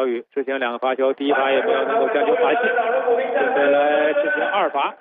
小雨执行2个罚球，第一罚也没有能够将球罚进，准备来执行2罚。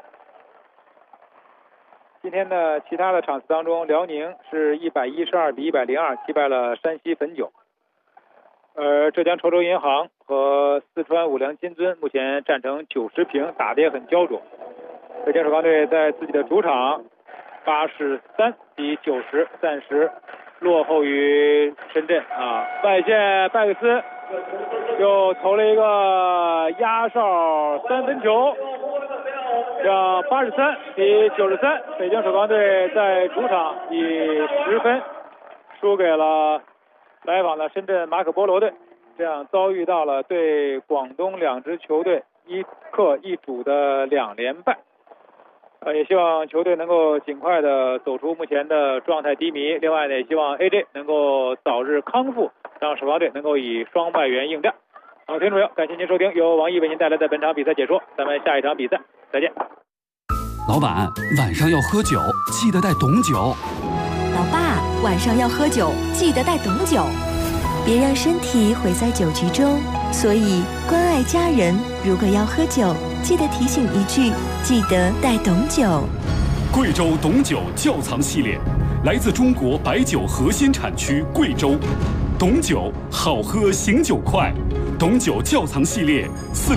今天的其他的场次当中，辽宁是112比102击败了山西汾酒，浙江稠州银行和四川五粮金樽目前战成90平，打得也很焦灼。北京首钢队在自己的主场83比90暂时落后于深圳啊。外线拜克斯又投了一个压哨3分球，让83比93，北京首钢队在主场以10分输给了来访的深圳马可波罗队，这样遭遇到了对广东2支球队一客一主的2连败。也希望球队能够尽快的走出目前的状态低迷。另外呢，也希望 AJ 能够早日康复，让首钢队能够以双外援应战。好，听众朋友，感谢您收听由王毅为您带来的本场比赛解说，咱们下一场比赛再见。 老板，晚上要喝酒，记得带董酒。 老爸，晚上要喝酒，记得带董酒，别让身体毁在酒局中。所以关爱家人，如果要喝酒，记得提醒一句，记得带董酒。 贵州董酒窖藏系列，来自中国白酒核心产区贵州。董酒好喝醒酒快，董酒窖藏系列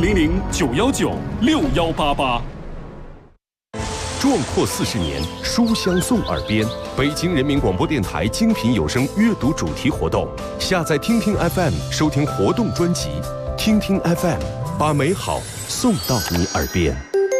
400-919-6188。 壮阔40年，书香送耳边。北京人民广播电台精品有声阅读主题活动，下载听听 FM 收听活动专辑，听听 FM 把美好送到你耳边。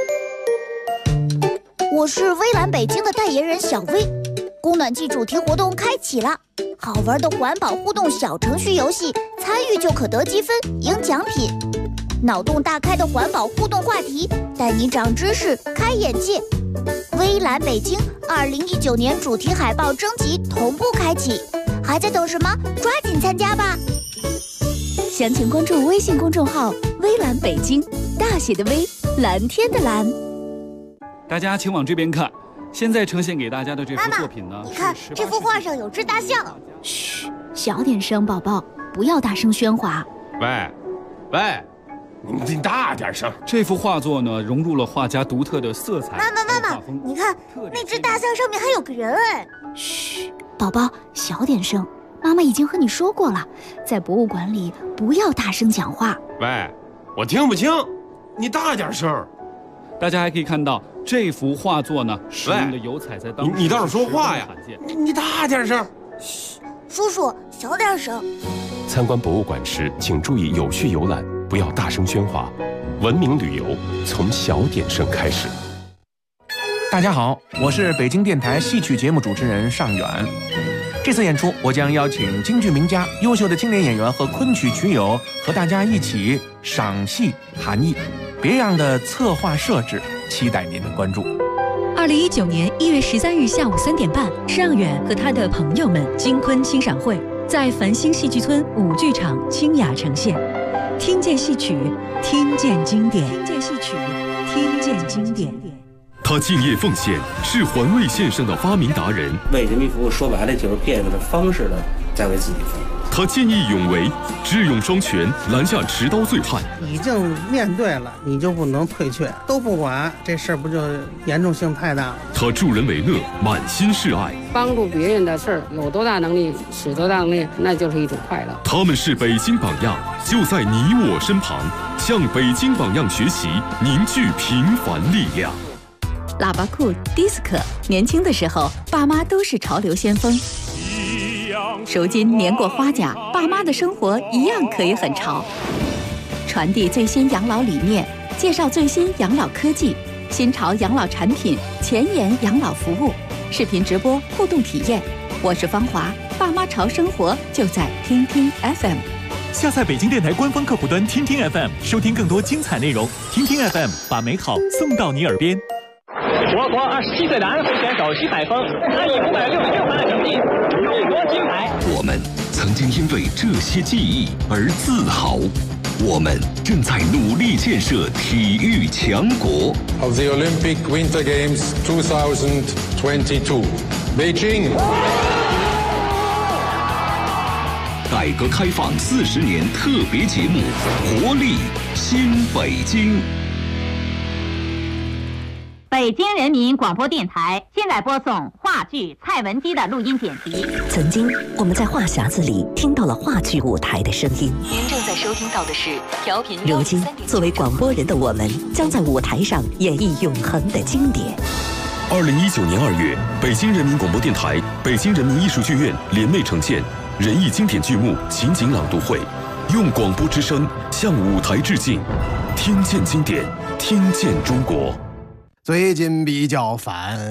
我是微蓝北京的代言人小薇，供暖季主题活动开启了，好玩的环保互动小程序游戏，参与就可得积分赢奖品。脑洞大开的环保互动话题，带你长知识开眼界。微蓝北京2019年主题海报征集同步开启，还在等什么？抓紧参加吧！ 详情关注微信公众号微蓝北京，大写的微，蓝天的蓝。 大家请往这边看，现在呈现给大家的这幅作品呢， 你看这幅画上有只大象。 嘘，小点声，宝宝，不要大声喧哗。 喂，你大点声。 这幅画作呢，融入了画家独特的色彩。 妈妈，你看那只大象上面还有个人哎。 嘘，宝宝，小点声。妈妈已经和你说过了，在博物馆里不要大声讲话。 喂，我听不清，你大点声。 大家还可以看到这幅画作呢，使用的油彩在当时你倒是说话呀！你大点声。 嘘，叔叔小点声。 参观博物馆时，请注意有序游览，不要大声喧哗。文明旅游从小点声开始。 大家好，我是北京电台戏曲节目主持人尚远。这次演出，我将邀请京剧名家、优秀的青年演员和昆曲曲友和大家一起赏戏谈艺。别样的策划设置，期待您的关注。 2019年1月13日下午3点半，尚远和他的朋友们京昆欣赏会在繁星戏剧村舞剧场清雅呈现。听见戏曲，听见经典；听见戏曲，听见经典。 他敬业奉献，是环卫线上的发明达人。 为人民服务，说白了就是变着方式的在为自己服务。 他见义勇为，智勇双全，拦下持刀罪犯。 已经面对了，你就不能退却，都不管，这事儿不就严重性太大了？ 他助人为乐，满心是爱， 帮助别人的事儿，有多大能力使多大能力，那就是一种快乐。 他们是北京榜样，就在你我身旁，向北京榜样学习，凝聚平凡力量。 喇叭裤、迪斯科，年轻的时候，爸妈都是潮流先锋。如今年过花甲，爸妈的生活一样可以很潮。传递最新养老理念，介绍最新养老科技、新潮养老产品、前沿养老服务，视频直播互动体验。我是芳华，爸妈潮生活就在听听 FM。 下载北京电台官方客户端听听 FM， 收听更多精彩内容。听听 FM， 把美好送到你耳边。 我国27岁的安徽选手徐海峰，他以566分的成绩勇夺金牌。 我们曾经因为这些记忆而自豪，我们正在努力建设体育强国。 Of the Olympic Winter Games 2022, Beijing. 带改革开放40年特别节目《活力新北京》。 北京人民广播电台现在播送话剧蔡文姬的录音剪辑。 曾经，我们在话匣子里听到了话剧舞台的声音。 您正在收听到的是调频。 如今，作为广播人的我们，将在舞台上演绎永恒的经典。 2019年2月，北京人民广播电台、北京人民艺术剧院联袂呈现人艺经典剧目情景朗读会，用广播之声向舞台致敬，听见经典，听见中国。 最近比较烦，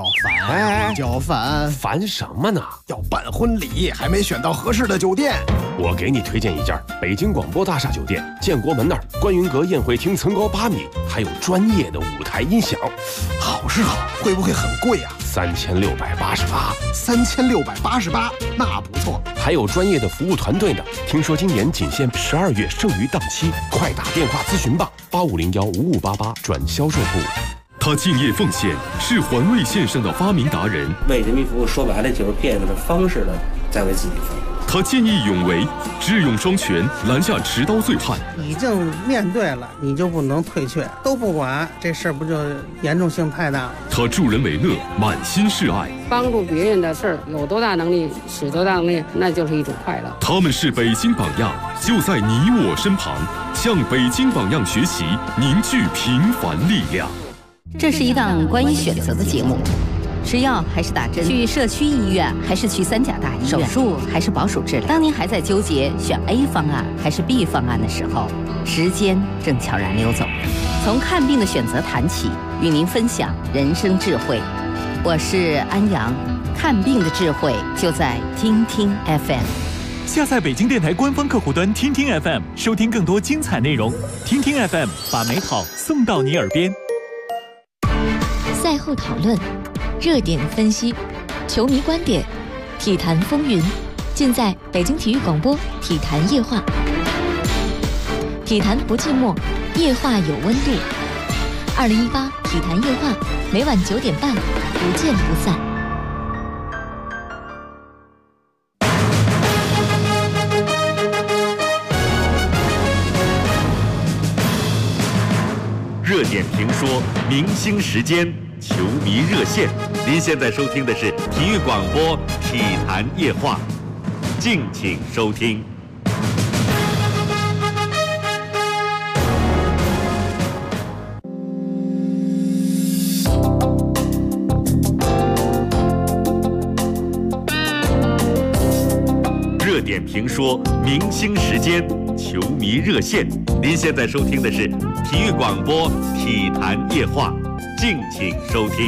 烦什么呢？ 要办婚礼，还没选到合适的酒店。 我给你推荐一家北京广播大厦酒店，建国门那儿观云阁宴会厅层高8米，还有专业的舞台音响。 好是好，会不会很贵啊 ？3688。 3688，那不错。 还有专业的服务团队呢。听说今年仅限12月剩余档期，快打电话咨询吧，85015588转销售部。 他敬业奉献，是环卫线上的发明达人。 为人民服务，说白了就是变着方式的在为自己服务。 他见义勇为，智勇双全，拦下持刀醉汉。 已经面对了，你就不能退却，都不管，这事儿不就严重性太大了？ 他助人为乐，满心是爱。 帮助别人的事儿，有多大能力使多大能力，那就是一种快乐。 他们是北京榜样，就在你我身旁，向北京榜样学习，凝聚平凡力量。 这是一档关于选择的节目，吃药还是打针，去社区医院还是去3甲大医院，手术还是保守治疗。当您还在纠结选 A 方案还是 B 方案的时候，时间正悄然溜走。从看病的选择谈起，与您分享人生智慧。我是安阳，看病的智慧就在听听 FM。 下载北京电台官方客户端听听 FM， 收听更多精彩内容。听听 FM， 把美好送到你耳边。 赛后讨论，热点分析，球迷观点，体坛风云，尽在北京体育广播体坛夜话。体坛不寂寞，夜话有温度。2018体坛夜话，每晚9点半，不见不散。 热点评说，明星时间，球迷热线。您现在收听的是体育广播体坛夜话，敬请收听。热点评说，明星时间，球迷热线。您现在收听的是体育广播体坛夜话，敬请收听。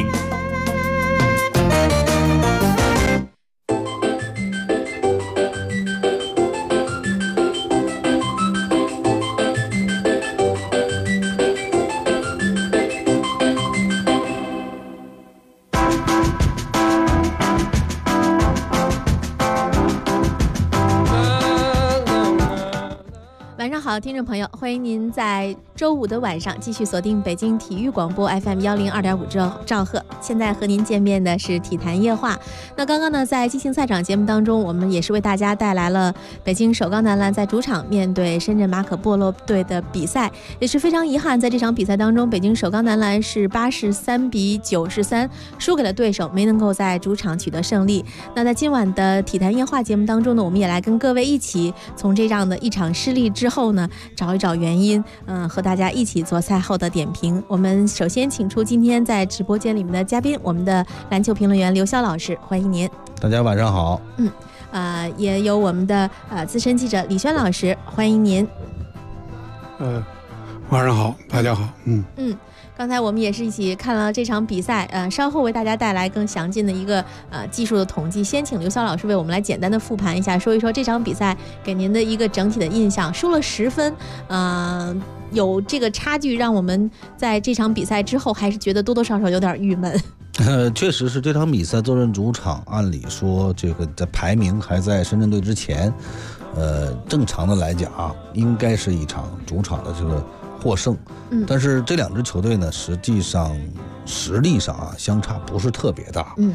好，听众朋友，欢迎您在周五的晚上继续锁定北京体育广播 FM 102.5兆赫。现在和您见面的是体坛夜话。那刚刚呢，在激情赛场节目当中，我们也是为大家带来了北京首钢男篮在主场面对深圳马可波罗队的比赛。也是非常遗憾，在这场比赛当中，北京首钢男篮是83比93输给了对手，没能够在主场取得胜利。那在今晚的体坛夜话节目当中呢，我们也来跟各位一起从这样的一场失利之后呢，找一找原因，和大家一起做赛后的点评。我们首先请出今天在直播间里面的嘉宾，我们的篮球评论员刘潇老师，欢迎您。 大家晚上好。 也有我们的资深记者李轩老师，欢迎您。 晚上好，大家好。 刚才我们也是一起看了这场比赛，稍后为大家带来更详尽的一个技术的统计。先请刘潇老师为我们来简单的复盘一下，说一说这场比赛给您的一个整体的印象。输了10分，有这个差距，让我们在这场比赛之后还是觉得多多少少有点郁闷。 确实是这场比赛坐镇主场，按理说这个在排名还在深圳队之前，正常的来讲应该是一场主场的这个获胜。但是这两支球队呢，实际上实力上相差不是特别大。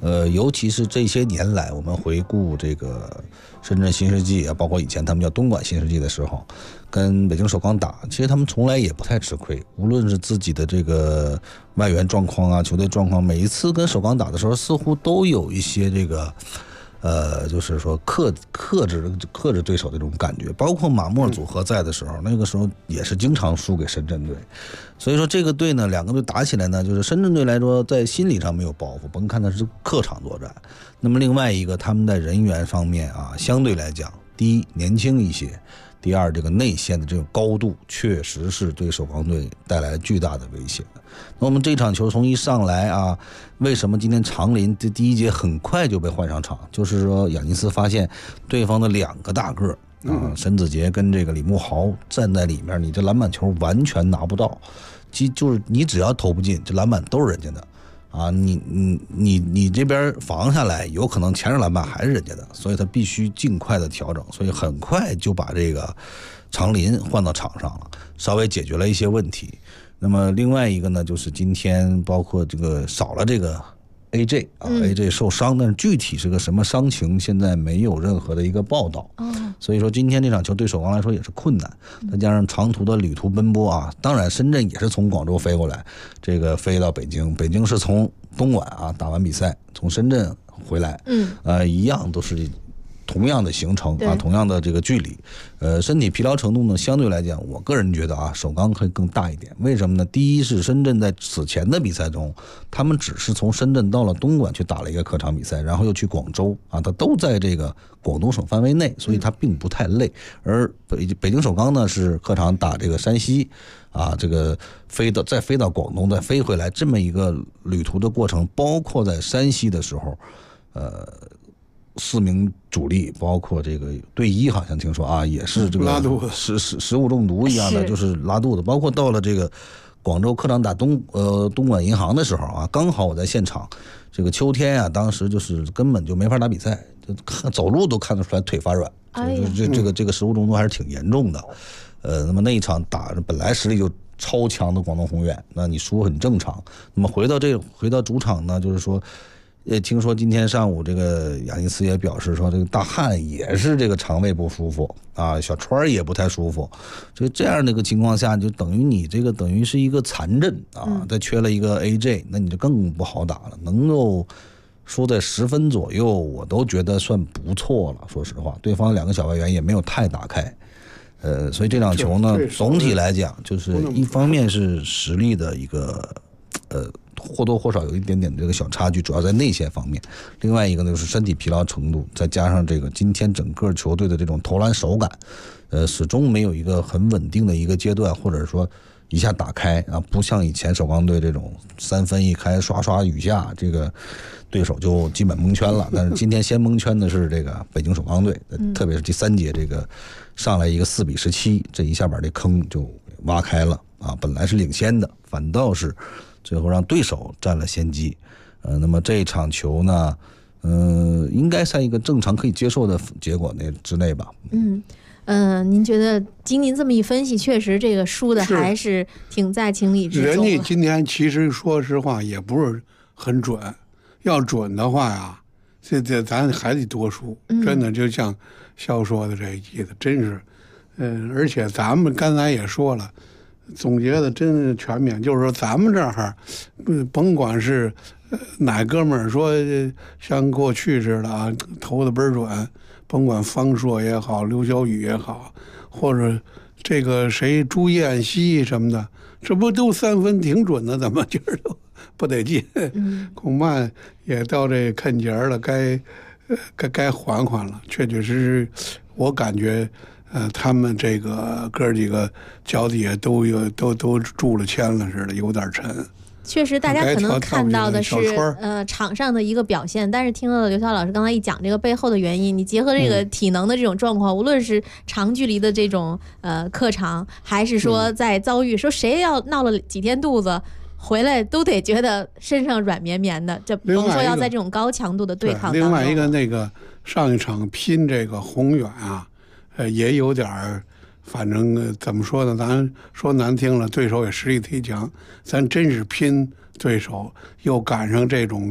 尤其是这些年来，我们回顾这个深圳新世纪啊，包括以前他们叫东莞新世纪的时候，跟北京首钢打，其实他们从来也不太吃亏。无论是自己的这个外援状况啊，球队状况，每一次跟首钢打的时候，似乎都有一些这个。就是说克制对手的这种感觉，包括马莫尔组合在的时候，那个时候也是经常输给深圳队。所以说这个队呢，两个队打起来呢，就是深圳队来说在心理上没有包袱，甭看它是客场作战。那么另外一个，他们在人员方面啊，相对来讲，第一年轻一些，第二这个内线的这种高度确实是对首钢队带来巨大的威胁。那我们这场球从一上来啊，为什么今天长林这第一节很快就被换上场？就是说亚尼斯发现对方的2个大个啊，沈子杰跟这个李慕豪站在里面，你这篮板球完全拿不到，就是你只要投不进，这篮板都是人家的啊，你这边防下来，有可能前场篮板还是人家的，所以他必须尽快的调整，所以很快就把这个长林换到场上了，稍微解决了一些问题。那么另外一个呢，就是今天包括这个少了这个 AJ 啊，AJ 受伤，但是具体是个什么伤情，现在没有任何的一个报道。所以说今天这场球对首钢来说也是困难，再加上长途的旅途奔波啊，当然深圳也是从广州飞过来，这个飞到北京，北京是从东莞啊打完比赛从深圳回来，一样都是同样的行程啊，同样的这个距离，身体疲劳程度呢，相对来讲，我个人觉得啊，首钢会更大一点。为什么呢？第一是深圳在此前的比赛中，他们只是从深圳到了东莞去打了一个客场比赛，然后又去广州啊，他都在这个广东省范围内，所以他并不太累。而北京首钢呢是客场打这个山西啊，这个再飞到广东，再飞回来这么一个旅途的过程，包括在山西的时候，4名主力，包括这个队医，好像听说啊，也是这个拉肚子， 食物中毒一样的，就是拉肚子。包括到了这个广州客场打东莞银行的时候啊，刚好我在现场，这个秋天啊，当时就是根本就没法打比赛，就走路都看得出来腿发软，这个食物中毒还是挺严重的。那么那一场打本来实力就超强的广东宏远，那你输很正常。那么回到主场呢，就是说。听说今天上午这个亚尼斯也表示说，这个大汉也是这个肠胃不舒服啊，小川也不太舒服，所以这样的一个情况下，就等于你这个等于是一个残阵啊，再缺了一个 AJ， 那你就更不好打了。能够输在10分左右，我都觉得算不错了。说实话，对方2个小外援也没有太打开，所以这场球呢，总体来讲就是一方面是实力的一个或多或少有一点点这个小差距，主要在内线方面。另外一个呢就是身体疲劳程度，再加上这个今天整个球队的这种投篮手感，始终没有一个很稳定的一个阶段，或者说一下打开啊，不像以前首钢队这种3分一开刷刷雨下，这个对手就基本蒙圈了。但是今天先蒙圈的是这个北京首钢队，特别是第3节这个上来一个4比17，这一下把这坑就挖开了啊，本来是领先的，反倒是最后让对手占了先机。那么这场球呢，应该在一个正常可以接受的结果之内吧。 您觉得经您这么一分析，确实这个输的还是挺在情理之中。 人家今天其实说实话也不是很准，要准的话呀，这咱还得多输。真的就像肖说的这一季的，真是，而且咱们刚才也说了。总结的真是全面，就是说咱们这儿，甭管是哪哥们儿说像过去似的啊，投的倍儿准，甭管方硕也好，刘晓宇也好，或者这个谁朱彦西什么的，这不都3分挺准的，怎么今儿都不得进？恐怕也到这坎节了，该缓缓了。确确实实，我感觉。他们这个哥几个脚底下都注了铅了似的，有点沉。 确实，大家可能看到的是场上的一个表现，但是听了刘晓老师刚才一讲这个背后的原因，你结合这个体能的这种状况，无论是长距离的这种客场，还是说在遭遇说谁要闹了几天肚子回来，都得觉得身上软绵绵的，这甭说要在这种高强度的对抗当中。 另外一个那个上一场拼这个宏远啊。也有点儿，反正怎么说呢？咱说难听了，对手也实力忒强，咱真是拼对手，又赶上这种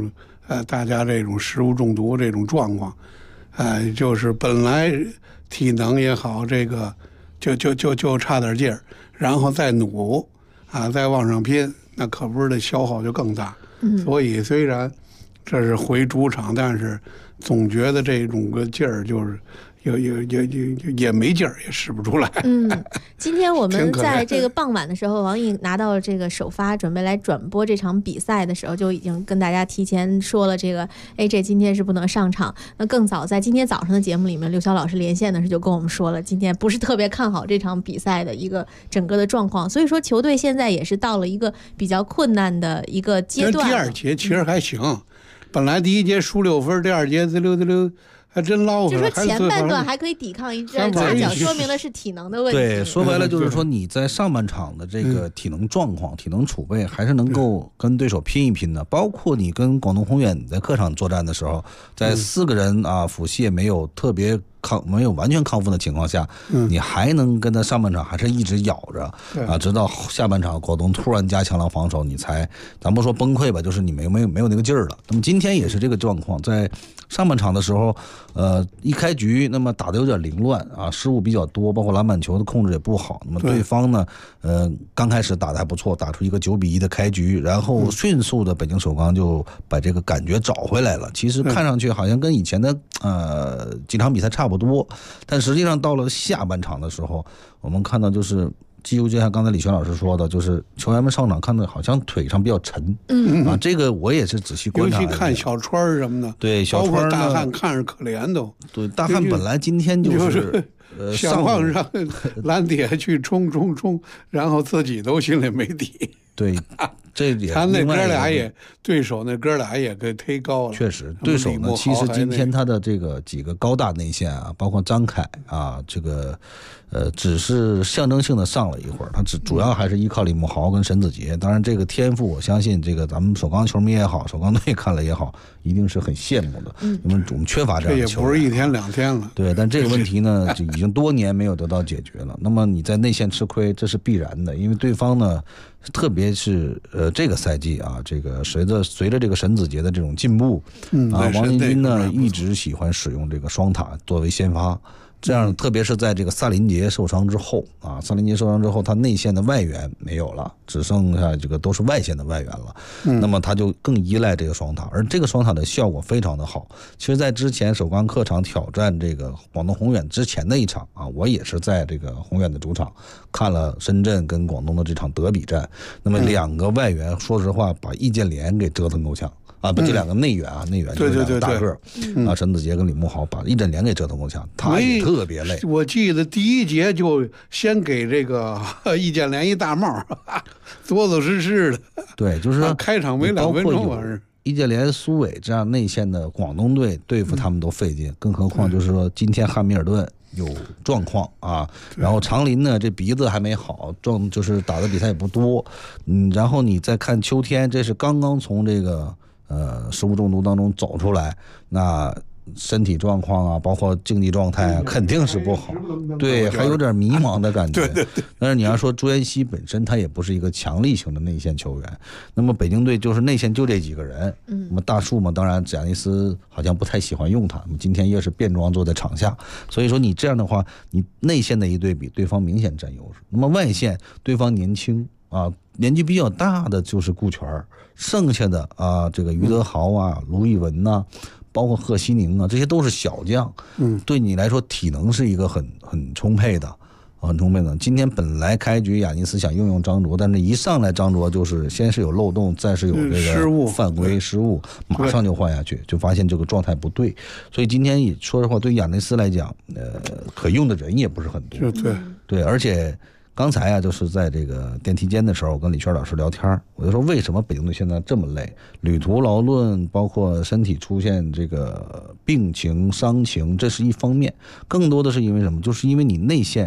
大家这种食物中毒这种状况，就是本来体能也好，这个就差点劲儿，然后再努再往上拼，那可不是这消耗就更大。所以虽然这是回主场，但是总觉得这种个劲儿就是也没劲儿，也使不出来。 今天我们在这个傍晚的时候，王毅拿到了这个首发，准备来转播这场比赛的时候，就已经跟大家提前说了，这个 AJ 今天是不能上场。那更早在今天早上的节目里面，刘潇老师连线的时候就跟我们说了，今天不是特别看好这场比赛的一个整个的状况，所以说球队现在也是到了一个比较困难的一个阶段。 第二节其实还行，本来第一节输6分，第二节滋溜还真捞回来。 就说前半段还可以抵抗一阵，恰巧说明的是体能的问题。 对，说白了就是说你在上半场的这个体能状况、体能储备还是能够跟对手拼一拼的。包括你跟广东宏远在客场作战的时候，在4个人腹泻没有特别没有完全康复的情况下，你还能跟他上半场还是一直咬着直到下半场广东突然加强了防守，你才咱不说崩溃吧，就是你没有那个劲儿了。那么今天也是这个状况，在上半场的时候，一开局那么打得有点凌乱失误比较多，包括篮板球的控制也不好。那么对方呢，刚开始打得还不错，打出一个9-1的开局，然后迅速的北京首钢就把这个感觉找回来了。其实看上去好像跟以前的几场比赛差不多，但实际上到了下半场的时候，我们看到就是几乎就像刚才李泉老师说的，就是球员们上场看到好像腿上比较沉，这个我也是仔细观察， 尤其看小川什么的， 对，小川大汉看着可怜都。 对，大汉本来今天就是想往让蓝铁去冲，然后自己都心里没底。 对，这也他那哥俩也对手那哥俩也给忒高了。 确实，对手呢，其实今天他的这个几个高大内线包括张凯这个只是象征性的上了一会儿，他主要还是依靠李慕豪跟沈子杰。当然，这个天赋我相信这个咱们首钢球迷也好，首钢队看了也好，一定是很羡慕的。因为我们缺乏这样的球员， 这也不是1天2天了。 对，但这个问题呢，就已经多年没有得到解决了。那么你在内线吃亏，这是必然的，因为对方呢，特别是这个赛季这个随着这个沈子杰的这种进步王进军呢一直喜欢使用这个双塔作为先发。这样，特别是在这个萨林杰受伤之后萨林杰受伤之后，他内线的外援没有了，只剩下这个都是外线的外援了。那么他就更依赖这个双塔，而这个双塔的效果非常的好。其实在之前首钢客场挑战这个广东宏远之前的一场我也是在这个宏远的主场看了深圳跟广东的这场德比战。那么2个外援说实话把易建联给折腾够呛这2个内援就是2个大个沈子杰跟李慕豪把易建联给折腾够呛，他也特别累。 我记得第1节就先给这个易建联一大帽，做实的。 对，就是开场没2分钟完事。 易建联、苏伟这样内线的广东队对付他们都费劲，更何况就是说今天汉密尔顿有状况然后长林呢这鼻子还没好，就是打的比赛也不多，然后你再看秋天，这是刚刚从这个食物中毒当中走出来，那身体状况包括竞技状态肯定是不好，对，还有点迷茫的感觉。对。但是你要说朱彦西本身他也不是一个强力型的内线球员，那么北京队就是内线就这几个人，那么大树嘛，当然贾尼斯好像不太喜欢用他，今天也是变装坐在场下，所以说你这样的话，你内线的一对比，对方明显占优势。那么外线对方年轻年纪比较大的就是顾全，剩下的这个于德豪卢毅文包括贺西宁这些都是小将，对你来说体能是一个很充沛的，很充沛的。今天本来开局亚尼斯想用张卓，但是一上来张卓就是先是有漏洞，再是有这个犯规失误，马上就换下去，就发现这个状态不对。所以今天也说实话，对亚尼斯来讲，可用的人也不是很多。对，而且。刚才就是在这个电梯间的时候，跟李泉老师聊天，我就说为什么北京队现在这么累，旅途劳顿，包括身体出现这个病情伤情，这是一方面，更多的是因为什么？就是因为你内线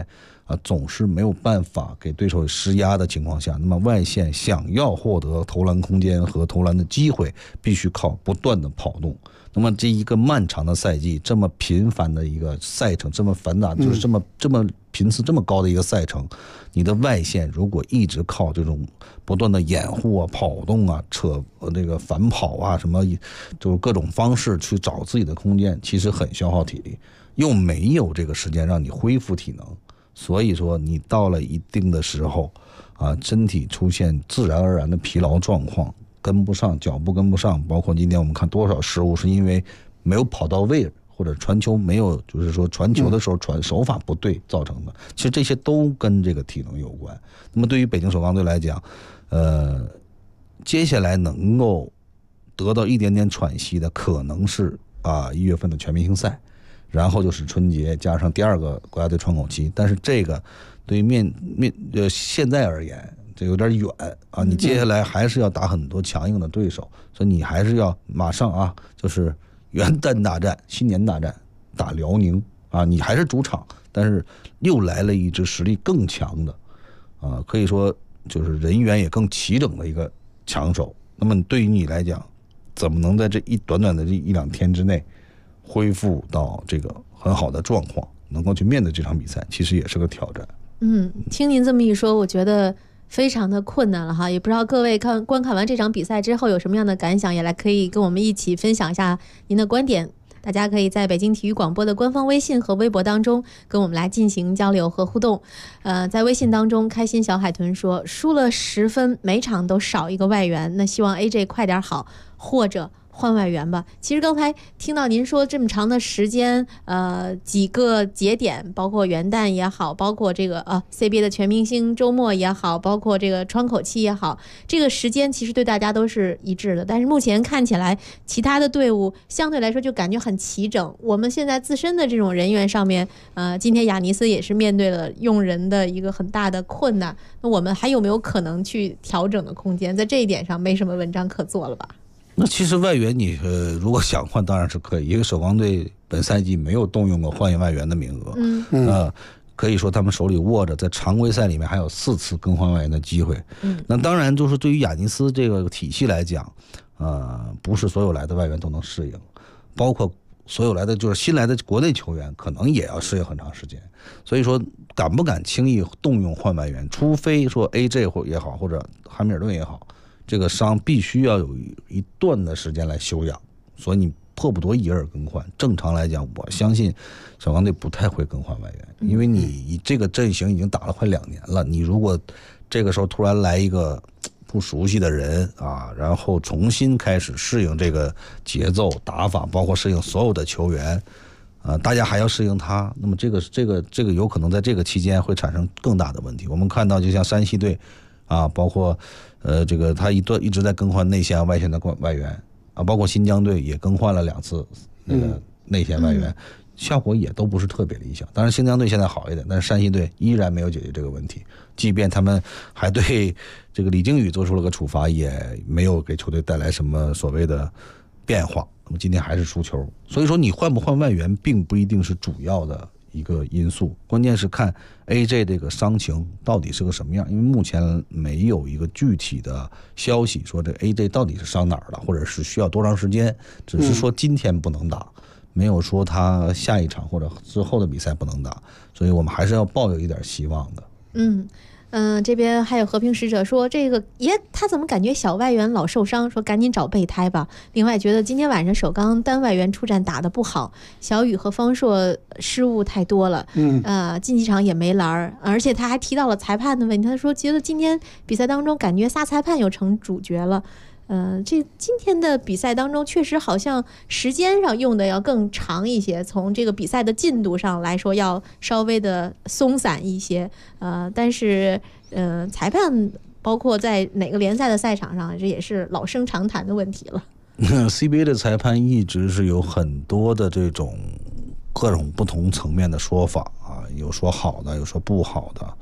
总是没有办法给对手施压的情况下，那么外线想要获得投篮空间和投篮的机会，必须靠不断的跑动。那么这一个漫长的赛季，这么频繁的一个赛程，这么繁杂，就是这么频次这么高的一个赛程，你的外线如果一直靠这种不断的掩护啊、跑动啊、这个反跑啊，什么就是各种方式去找自己的空间，其实很消耗体力，又没有这个时间让你恢复体能。所以说你到了一定的时候身体出现自然而然的疲劳状况，跟不上，脚步跟不上，包括今天我们看多少失误是因为没有跑到位，或者传球没有，就是说传球的时候传手法不对造成的。其实这些都跟这个体能有关。那么对于北京首钢队来讲，接下来能够得到一点点喘息的，可能是1月份的全明星赛，然后就是春节加上第2个国家队窗口期。但是这个对于现在而言，这有点远你接下来还是要打很多强硬的对手，所以你还是要马上就是元旦大战、新年大战打辽宁你还是主场，但是又来了一支实力更强的可以说就是人员也更齐整的一个强手。那么对于你来讲，怎么能在这短短的这1-2天之内恢复到这个很好的状况，能够去面对这场比赛，其实也是个挑战。 听您这么一说，我觉得非常的困难了哈，也不知道各位观看完这场比赛之后有什么样的感想，也来可以跟我们一起分享一下您的观点。大家可以在北京体育广播的官方微信和微博当中跟我们来进行交流和互动。在微信当中，开心小海豚说，输了10分，每场都少一个外援，那希望 AJ 快点好，或者换外援吧。其实刚才听到您说这么长的时间，几个节点，包括元旦也好，包括这个CBA 的全明星周末也好，包括这个窗口期也好，这个时间其实对大家都是一致的。但是目前看起来，其他的队伍相对来说就感觉很齐整。我们现在自身的这种人员上面，今天亚尼斯也是面对了用人的一个很大的困难。那我们还有没有可能去调整的空间？在这一点上没什么文章可做了吧？ 那其实外援你如果想换当然是可以，因为首钢队本赛季没有动用过换外援的名额，可以说他们手里握着在常规赛里面还有4次更换外援的机会。那当然就是对于亚尼斯这个体系来讲，不是所有来的外援都能适应，包括所有来的就是新来的国内球员可能也要适应很长时间。所以说敢不敢轻易动用换外援，除非说 AJ 也好或者汉密尔顿也好，这个伤必须要有一段的时间来休养，所以你迫不得已而更换。正常来讲，我相信首钢队不太会更换外援，因为你这个阵型已经打了快2年了，你如果这个时候突然来一个不熟悉的人然后重新开始适应这个节奏打法，包括适应所有的球员大家还要适应他，那么这个有可能在这个期间会产生更大的问题。我们看到就像山西队包括这个他一直在更换内线外线的外援包括新疆队也更换了2次那个内线外援，效果也都不是特别理想。当然新疆队现在好一点，但是山西队依然没有解决这个问题，即便他们还对这个李靖宇做出了个处罚，也没有给球队带来什么所谓的变化。那么今天还是输球，所以说你换不换外援并不一定是主要的一个因素，关键是看 AJ 这个伤情到底是个什么样，因为目前没有一个具体的消息说这 AJ 到底是伤哪儿了，或者是需要多长时间，只是说今天不能打，没有说他下一场或者之后的比赛不能打，所以我们还是要抱有一点希望的。 这边还有和平使者说，这个他怎么感觉小外援老受伤，说赶紧找备胎吧。另外觉得今天晚上首钢单外援出战打得不好，小雨和方硕失误太多了，晋级场也没篮，而且他还提到了裁判的问题，他说觉得今天比赛当中感觉仨裁判又成主角了。这今天的比赛当中确实好像时间上用的要更长一些，从这个比赛的进度上来说要稍微的松散一些，但是裁判包括在哪个联赛的赛场上，这也是老生常谈的问题了。 CBA 的裁判一直是有很多的这种各种不同层面的说法有说好的，有说不好的。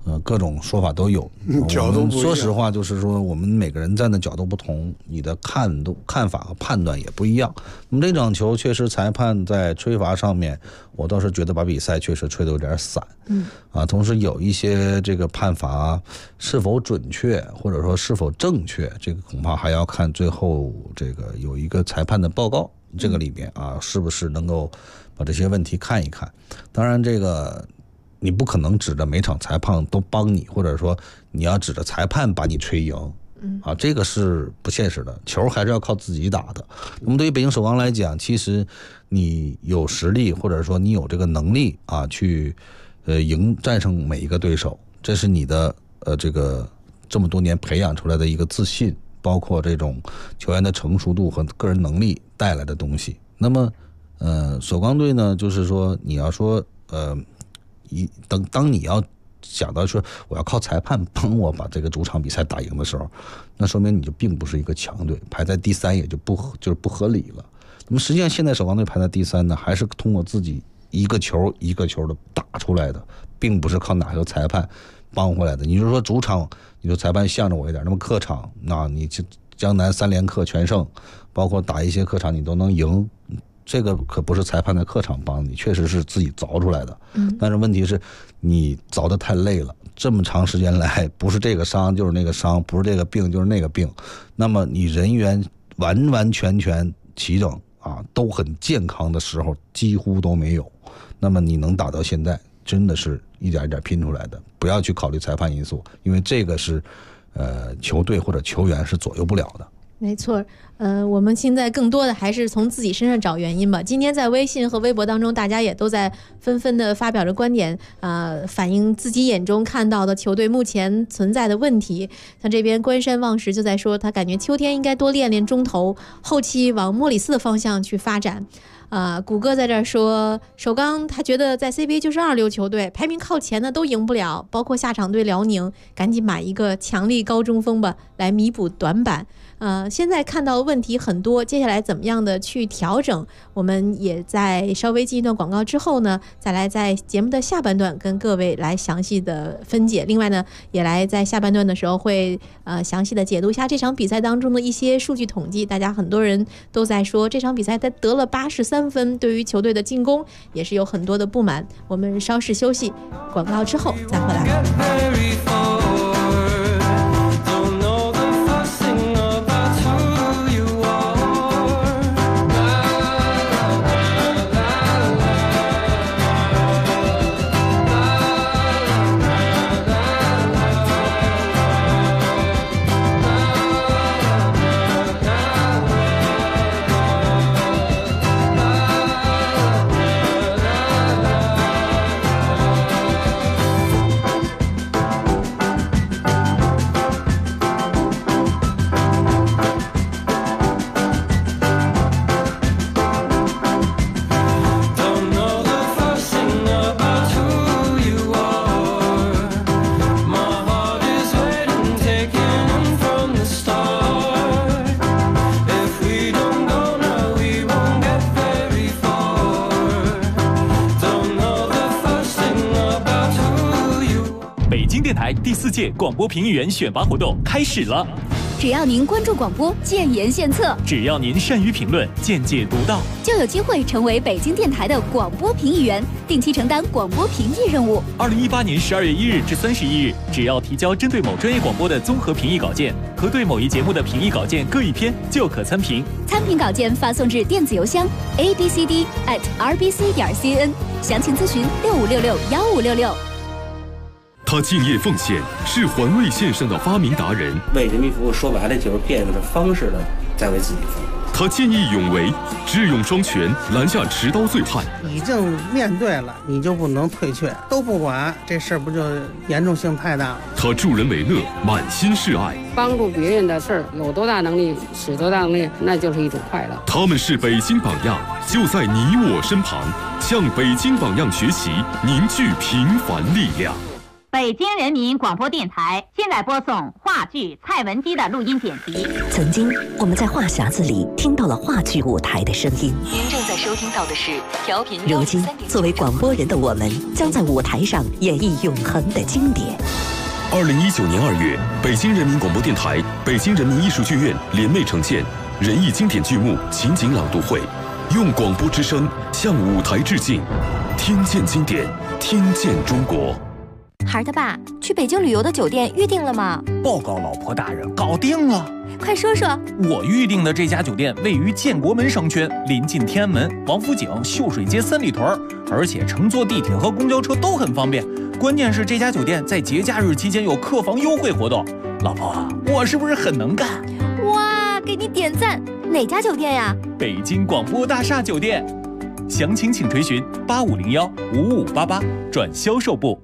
各种说法都有， 角度不一样。 说实话，就是说我们每个人站的角度不同，你的看法和判断也不一样。那么这场球确实裁判在吹罚上面，我倒是觉得把比赛确实吹得有点散。同时有一些这个判罚是否准确，或者说是否正确，这个恐怕还要看最后这个有一个裁判的报告，这个里面是不是能够把这些问题看一看。当然这个你不可能指着每场裁判都帮你，或者说你要指着裁判把你吹赢，这个是不现实的，球还是要靠自己打的。那么对于北京首钢来讲，其实你有实力，或者说你有这个能力去战胜每一个对手，这是你的这么多年培养出来的一个自信，包括这种球员的成熟度和个人能力带来的东西。那么首钢队呢，就是说你要说当你要想到说我要靠裁判帮我把这个主场比赛打赢的时候，那说明你就并不是一个强队，排在第3也就不合理了。那么实际上现在首钢队排在第3呢，还是通过自己一个球一个球的打出来的，并不是靠哪个裁判帮回来的。你就说主场，你说裁判向着我一点，那么客场，那你江南3连客全胜，包括打一些客场你都能赢，这个可不是裁判的客场帮你，确实是自己凿出来的。但是问题是你凿得太累了，这么长时间来不是这个伤就是那个伤，不是这个病就是那个病，那么你人员完完全全齐整都很健康的时候几乎都没有，那么你能打到现在真的是一点一点拼出来的。不要去考虑裁判因素，因为这个是球队或者球员是左右不了的。 没错，我们现在更多的还是从自己身上找原因吧。今天在微信和微博当中，大家也都在纷纷的发表着观点，反映自己眼中看到的球队目前存在的问题。像这边关山望石就在说，他感觉秋天应该多练练中投，后期往莫里斯的方向去发展。谷歌在这儿说，首钢他觉得在 CBA 就是2流球队，排名靠前的都赢不了，包括下场对辽宁，赶紧买一个强力高中锋吧，来弥补短板。现在看到问题很多，接下来怎么样的去调整，我们也在稍微进一段广告之后呢，再来在节目的下半段跟各位来详细的分解。另外呢，也来在下半段的时候会详细的解读一下这场比赛当中的一些数据统计。大家很多人都在说这场比赛他得了83分，对于球队的进攻也是有很多的不满。我们稍事休息，广告之后再回来。 第4届广播评议员选拔活动开始了。 只要您关注广播，建言献策； 只要您善于评论，见解独到， 就有机会成为北京电台的广播评议员，定期承担广播评议任务。 2018年12月1日至31日，只要提交针对某专业广播的综合评议稿件和对某一节目的评议稿件各1篇，就可参评。 参评稿件发送至电子邮箱 abcd@rbc.cn， 详情咨询65661566。 他敬业奉献，是环卫线上的发明达人。 为人民服务说白了就是变着方式的在为自己服务。 他见义勇为，智勇双全，拦下持刀醉汉。 已经面对了，你就不能退却，都不管，这事儿不就严重性太大了？ 他助人为乐，满心是爱。 帮助别人的事儿，有多大能力使多大能力，那就是一种快乐。 他们是北京榜样，就在你我身旁，向北京榜样学习，凝聚平凡力量。 北京人民广播电台现在播送话剧《蔡文姬》的录音剪辑。 曾经，我们在话匣子里听到了话剧舞台的声音。 您正在收听到的是调频。 如今，作为广播人的我们，将在舞台上演绎永恒的经典。 2019年2月，北京人民广播电台、北京人民艺术剧院联袂呈现人艺经典剧目情景朗读会，用广播之声向舞台致敬，听见经典，听见中国。 孩儿他爸，去北京旅游的酒店预定了吗？ 报告老婆大人，搞定了。 快说说。 我预定的这家酒店位于建国门商圈，临近天安门、王府井、秀水街三里屯，而且乘坐地铁和公交车都很方便。关键是这家酒店在节假日期间有客房优惠活动。老婆，我是不是很能干？ 哇，给你点赞！哪家酒店呀？ 北京广播大厦酒店。详情请垂询8501-5588转销售部。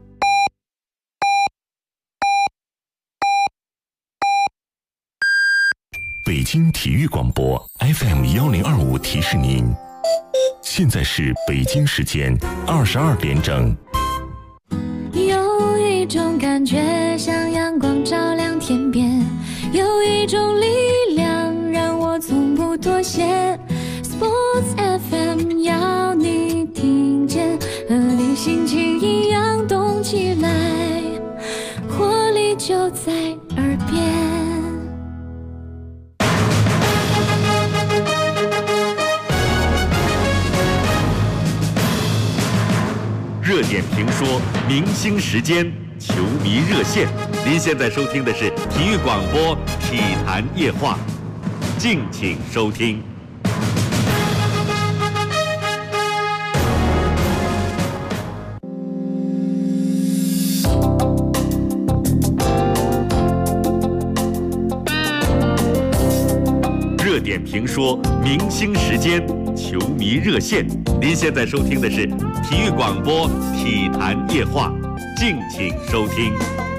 北京体育广播 FM1025提示您，现在是北京时间22点整。 有一种感觉像阳光照亮天边，有一种力量让我从不妥协。Sports FM 要你听见，和你心情一样动起来，活力就在耳边。 热点评说，明星时间，球迷热线。您现在收听的是体育广播体坛夜话，敬请收听。热点评说，明星时间，球迷热线。您现在收听的是体育广播体坛夜话，敬请收听。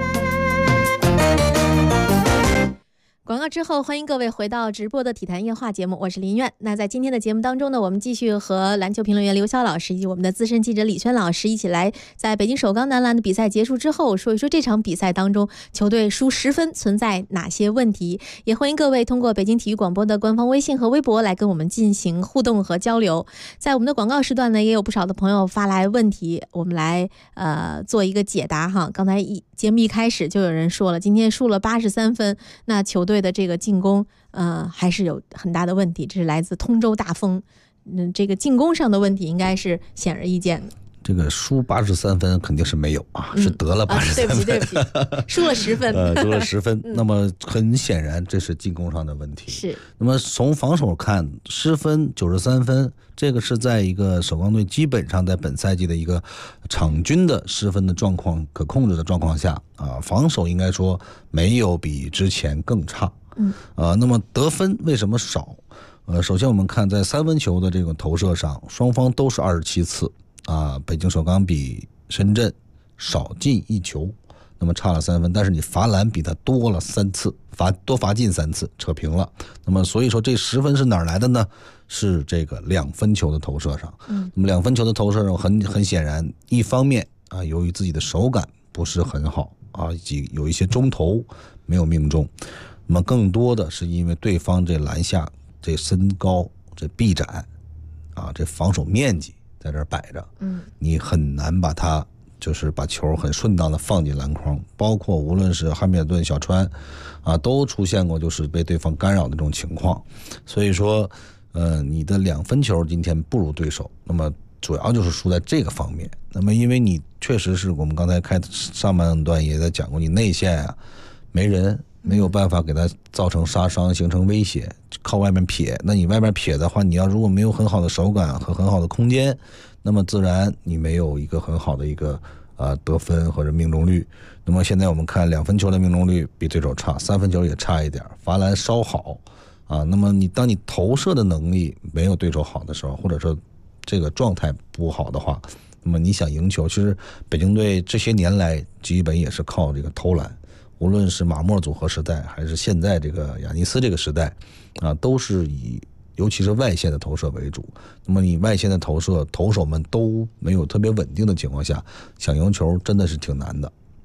广告之后，欢迎各位回到直播的体坛夜话节目，我是林苑。那在今天的节目当中呢，我们继续和篮球评论员刘潇老师以及我们的资深记者李轩老师一起来，在北京首钢男篮的比赛结束之后，说一说这场比赛当中球队输10分存在哪些问题。也欢迎各位通过北京体育广播的官方微信和微博来跟我们进行互动和交流。在我们的广告时段呢，也有不少的朋友发来问题，我们来做一个解答哈。刚才节目一开始就有人说了，今天输了83分，那球队的这个进攻还是有很大的问题，这是来自通州大丰。这个进攻上的问题应该是显而易见的。 这个输83分肯定是没有啊，是得了83分， 对不起，输了10分， 输了10分。那么很显然这是进攻上的问题。 是。 那么从防守看，失分93分，这个是在一个首钢队基本上在本赛季的一个场均的失分的状况可控制的状况下啊，防守应该说没有比之前更差。那么得分为什么少？首先我们看在3分球的这个投射上，双方都是27次。北京首钢比深圳少进1球，那么差了3分，但是你罚篮比他多了3次，多罚进3次，扯平了。那么所以说这10分是哪儿来的呢？是这个2分球的投射上。那么2分球的投射上很显然，一方面由于自己的手感不是很好以及有一些中投没有命中，那么更多的是因为对方这篮下这身高这臂展这防守面积在这儿摆着，你很难把它就是把球很顺当的放进篮筐，包括无论是汉密尔顿、小川都出现过就是被对方干扰的这种情况。所以说你的2分球今天不如对手，那么主要就是输在这个方面。那么因为你确实是我们刚才上半段也在讲过，你内线没人，没有办法给他造成杀伤，形成威胁，靠外面撇。那你外面撇的话，你要如果没有很好的手感和很好的空间，那么自然你没有一个很好的一个得分或者命中率。那么现在我们看2分球的命中率比对手差，3分球也差一点，罚篮稍好那么当你投射的能力没有对手好的时候，或者说这个状态不好的话，那么你想赢球，其实北京队这些年来基本也是靠这个投篮。无论是马莫组合时代还是现在这个亚尼斯这个时代都是以尤其是外线的投射为主。那么你外线的投射投手们都没有特别稳定的情况下，想赢球真的是挺难的。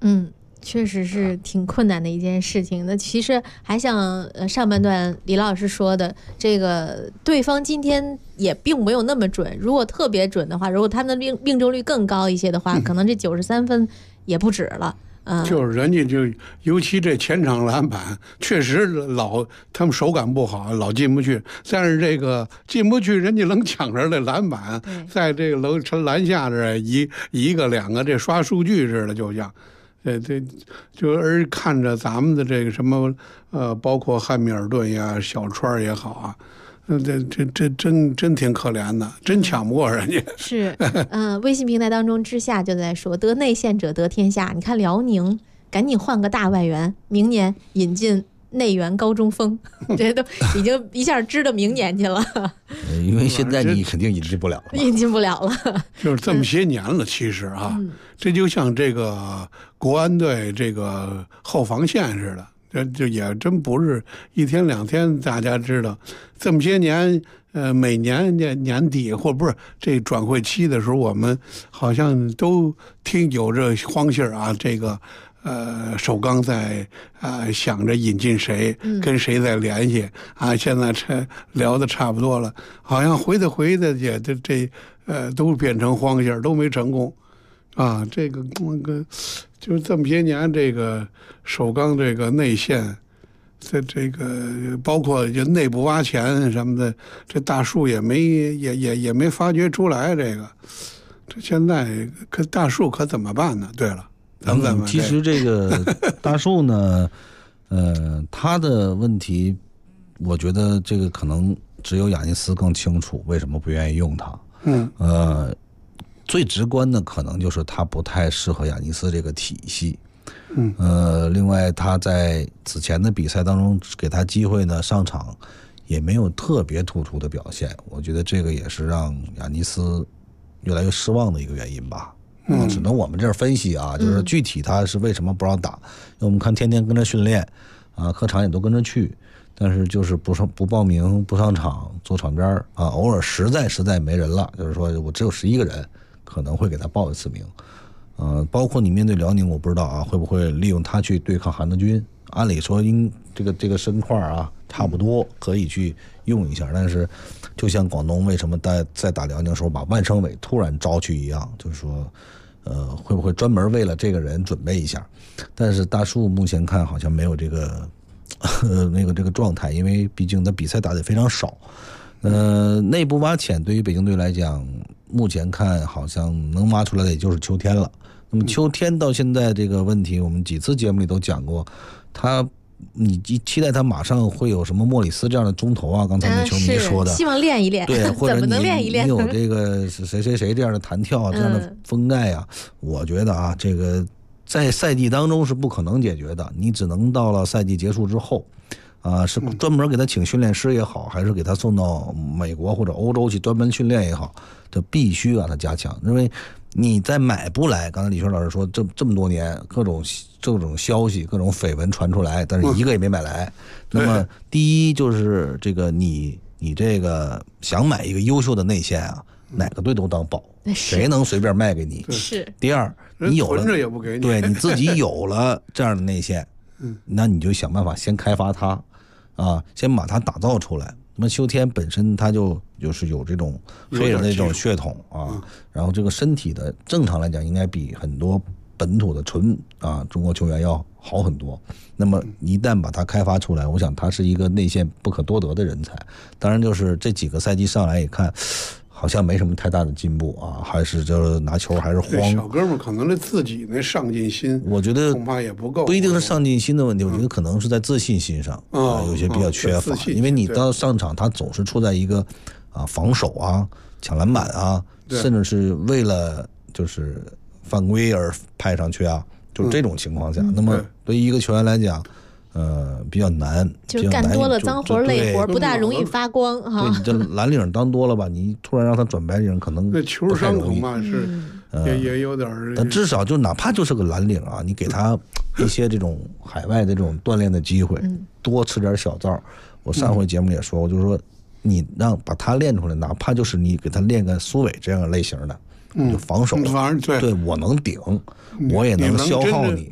确实是挺困难的一件事情。那其实还像上半段李老师说的，这个对方今天也并没有那么准。如果特别准的话，如果他们的命中率更高一些的话，可能这93分也不止了。 就是人家就尤其这前场篮板确实他们手感不好，老进不去。但是这个进不去，人家能抢着这篮板，在这个篮下这一个两个这刷数据似的，就像。对，就而看着咱们的这个什么包括汉密尔顿呀、小川也好啊，这真挺可怜的，真抢不过人家。 是，微信平台当中之下就在说，得内线者得天下。你看辽宁赶紧换个大外援，明年引进内援高中锋，这都已经一下支到明年去了。 因为现在你肯定引进不了了， 引进不了了。 就是这么些年了，其实啊，这就像这个国安队这个后防线似的，这就也真不是一天两天。大家知道，这么些年，每年年底或不是这转会期的时候，我们好像都听有这荒信啊，这个。首钢在想着引进谁，跟谁在联系啊？现在聊的差不多了，好像回的也这都变成荒信，都没成功啊。这个就是这么些年，这个首钢这个内线，这个包括就内部挖潜什么的，这大树也没发掘出来。这现在大树可怎么办呢？对了。 其实这个大树呢，他的问题，我觉得这个可能只有雅尼斯更清楚为什么不愿意用他。最直观的可能就是他不太适合雅尼斯这个体系。另外他在此前的比赛当中给他机会呢，上场也没有特别突出的表现，我觉得这个也是让雅尼斯越来越失望的一个原因吧。只能我们这儿分析啊，就是具体他是为什么不让打，因为我们看天天跟着训练啊，客场也都跟着去，但是就是不报名不上场坐场边啊，偶尔实在没人了，就是说我只有11个人，可能会给他报一次名。包括你面对辽宁，我不知道啊会不会利用他去对抗韩德君，按理说这个身块啊差不多可以去用一下，但是就像广东为什么在打辽宁的时候把万胜伟突然招去一样，就是说会不会专门为了这个人准备一下。但是大树目前看好像没有这个这个状态，因为毕竟他比赛打得非常少。内部挖潜对于北京队来讲，目前看好像能挖出来的也就是秋天了。那么秋天到现在这个问题，我们几次节目里都讲过，你期待他马上会有什么莫里斯这样的中投啊？刚才那球迷说的， 希望练一练， 对，或者怎么能练一练？ 你有这个谁这样的弹跳这样的封盖啊？我觉得啊，这个在赛季当中是不可能解决的，你只能到了赛季结束之后，是专门给他请训练师也好，还是给他送到美国或者欧洲去专门训练也好，这必须让他加强，因为你再买不来。刚才李轩老师说，这么多年各种消息、各种绯闻传出来，但是一个也没买来。那么第一就是这个你这个想买一个优秀的内线啊，哪个队都当宝，谁能随便卖给你？ 是。 第二，你有了囤着也不给你， 对你自己有了这样的内线，那你就想办法先开发它，先把它打造出来。那么秋天本身他就是有这种黑人的这种血统啊，然后这个身体的正常来讲应该比很多本土的中国球员要好很多。那么一旦把它开发出来，我想他是一个内线不可多得的人才。当然就是这几个赛季上来也看，好像没什么太大的进步啊，还是就是拿球还是慌。 小哥们可能自己那上进心， 我觉得恐怕也不够。 不一定是上进心的问题，我觉得可能是在自信心上有些比较缺乏。因为你到上场，他总是处在一个防守啊、抢篮板啊，甚至是为了就是犯规而派上去啊，就这种情况下，那么对于一个球员来讲。比较难， 就干多了脏活累活，不大容易发光哈。 对，你这蓝领当多了吧，你突然让他转白领，可能那球商恐怕是也有点。 但至少就哪怕就是个蓝领啊，你给他一些这种海外的这种锻炼的机会，多吃点小灶。我上回节目也说，我就说你把他练出来，哪怕就是你给他练个苏伟这样类型的。就防守，对我能顶，我也能消耗你。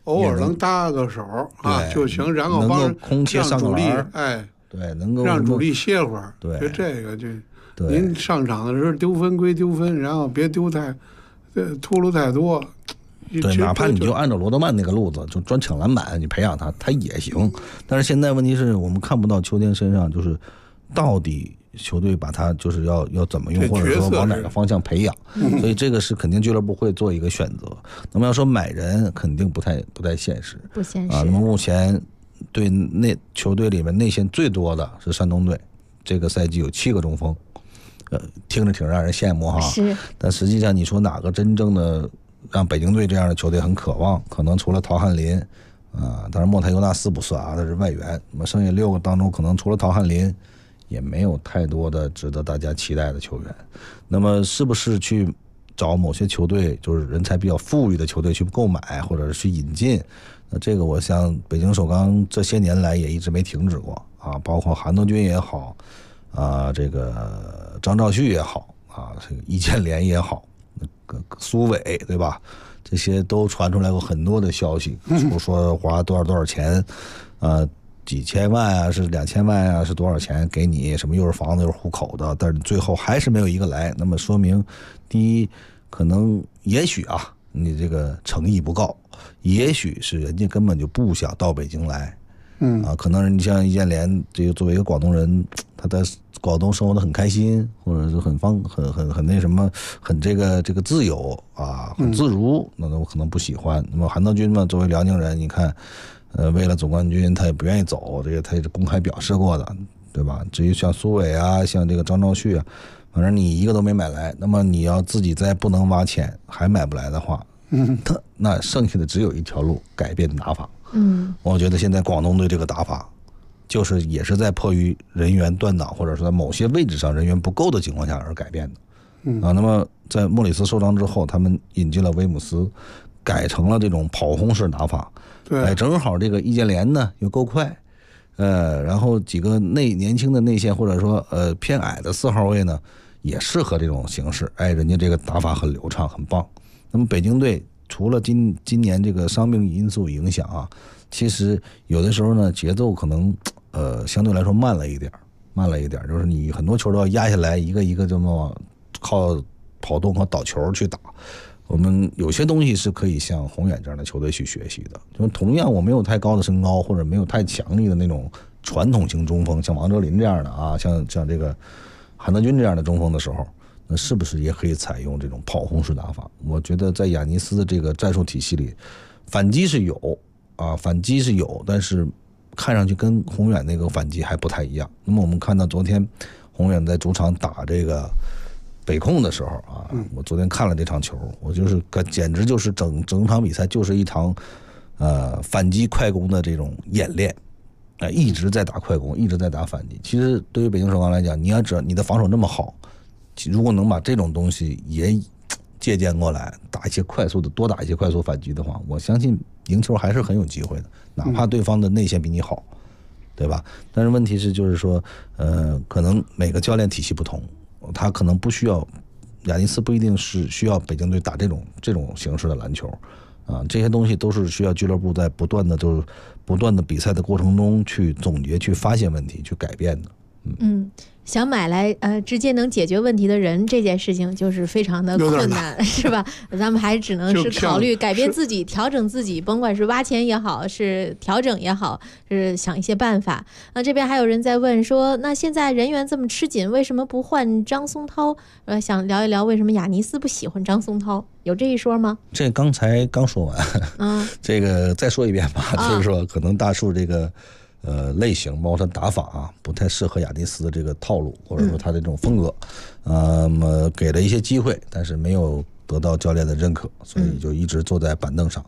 偶尔能搭个手啊就行，然后帮空切上主力， 哎，对，能够让主力歇会儿。 对， 就这个就，您上场的时候丢分归丢分，然后别丢太，秃噜太多。 对，哪怕你就按照罗德曼那个路子，就专抢篮板，你培养他也行。但是现在问题是我们看不到秋天身上就是到底球队把他就是要怎么用，或者说往哪个方向培养，所以这个是肯定俱乐部会做一个选择。那么要说买人，肯定不太现实， 不现实啊。那么目前对球队里面内线最多的是山东队，这个赛季有7个中锋，听着挺让人羡慕哈。 是， 但实际上你说哪个真正的让北京队这样的球队很渴望，可能除了陶汉林当然莫泰尤纳斯不算啊，他是外援。那么剩下6个当中，可能除了陶汉林也没有太多的值得大家期待的球员。那么是不是去找某些球队，就是人才比较富裕的球队去购买或者是去引进？那这个我想北京首钢这些年来也一直没停止过啊，包括韩德君也好这个张兆旭也好这个易建联也好，那个苏伟对吧？这些都传出来过很多的消息，说花多少钱几千万是2000万是多少钱给你，什么又是房子又是户口的，但是最后还是没有一个来。那么说明第一，可能也许你这个诚意不够，也许是人家根本就不想到北京来。可能你像易建联这个作为一个广东人，他在广东生活的很开心，或者是很那什么，很这个自由很自如，那我可能不喜欢。那么韩德君嘛，作为辽宁人，你看为了总冠军他也不愿意走，这个他也是公开表示过的，对吧？至于像苏伟像这个张兆旭反正你一个都没买来，那么你要自己再不能挖钱还买不来的话，那剩下的只有一条路，改变打法。我觉得现在广东队这个打法就是也是在迫于人员断档，或者说在某些位置上人员不够的情况下而改变的。那么在莫里斯受伤之后，他们引进了威姆斯，改成了这种跑轰式打法。 对， 正好这个易建联呢又够快，然后几个年轻的内线或者说偏矮的4号位呢也适合这种形式，人家这个打法很流畅很棒。那么北京队除了今年这个伤病因素影响其实有的时候呢节奏可能相对来说慢了一点，就是你很多球都要压下来，一个一个这么靠跑动和倒球去打。我们有些东西是可以向宏远这样的球队去学习的，就同样我没有太高的身高，或者没有太强力的那种传统型中锋，像王哲林这样的像这个韩德君这样的中锋的时候，那是不是也可以采用这种跑轰式打法？我觉得在亚尼斯的这个战术体系里，反击是有，但是看上去跟宏远那个反击还不太一样。那么我们看到昨天宏远在主场打这个北控的时候我昨天看了这场球，我就是简直就是整场比赛就是一场反击快攻的这种演练，一直在打快攻，一直在打反击。其实对于北京首钢来讲，你要知道你的防守那么好，如果能把这种东西也借鉴过来，多打一些快速反击的话，我相信赢球还是很有机会的，哪怕对方的内线比你好，对吧？但是问题是就是说可能每个教练体系不同，他可能不需要，亚尼斯不一定是需要北京队打这种形式的篮球这些东西都是需要俱乐部在不断的比赛的过程中去总结、去发现问题、去改变的。 想买来直接能解决问题的人，这件事情就是非常的困难，是吧？咱们还只能是考虑改变自己、调整自己，甭管是挖钱也好，是调整也好，是想一些办法。那这边还有人在问说，那现在人员这么吃紧，为什么不换张松涛？想聊一聊为什么亚尼斯不喜欢张松涛，有这一说吗？ 这刚才刚说完，这个再说一遍吧，就是说可能大树这个类型包括他打法不太适合亚尼斯的这个套路，或者说他的这种风格，给了一些机会，但是没有得到教练的认可，所以就一直坐在板凳上。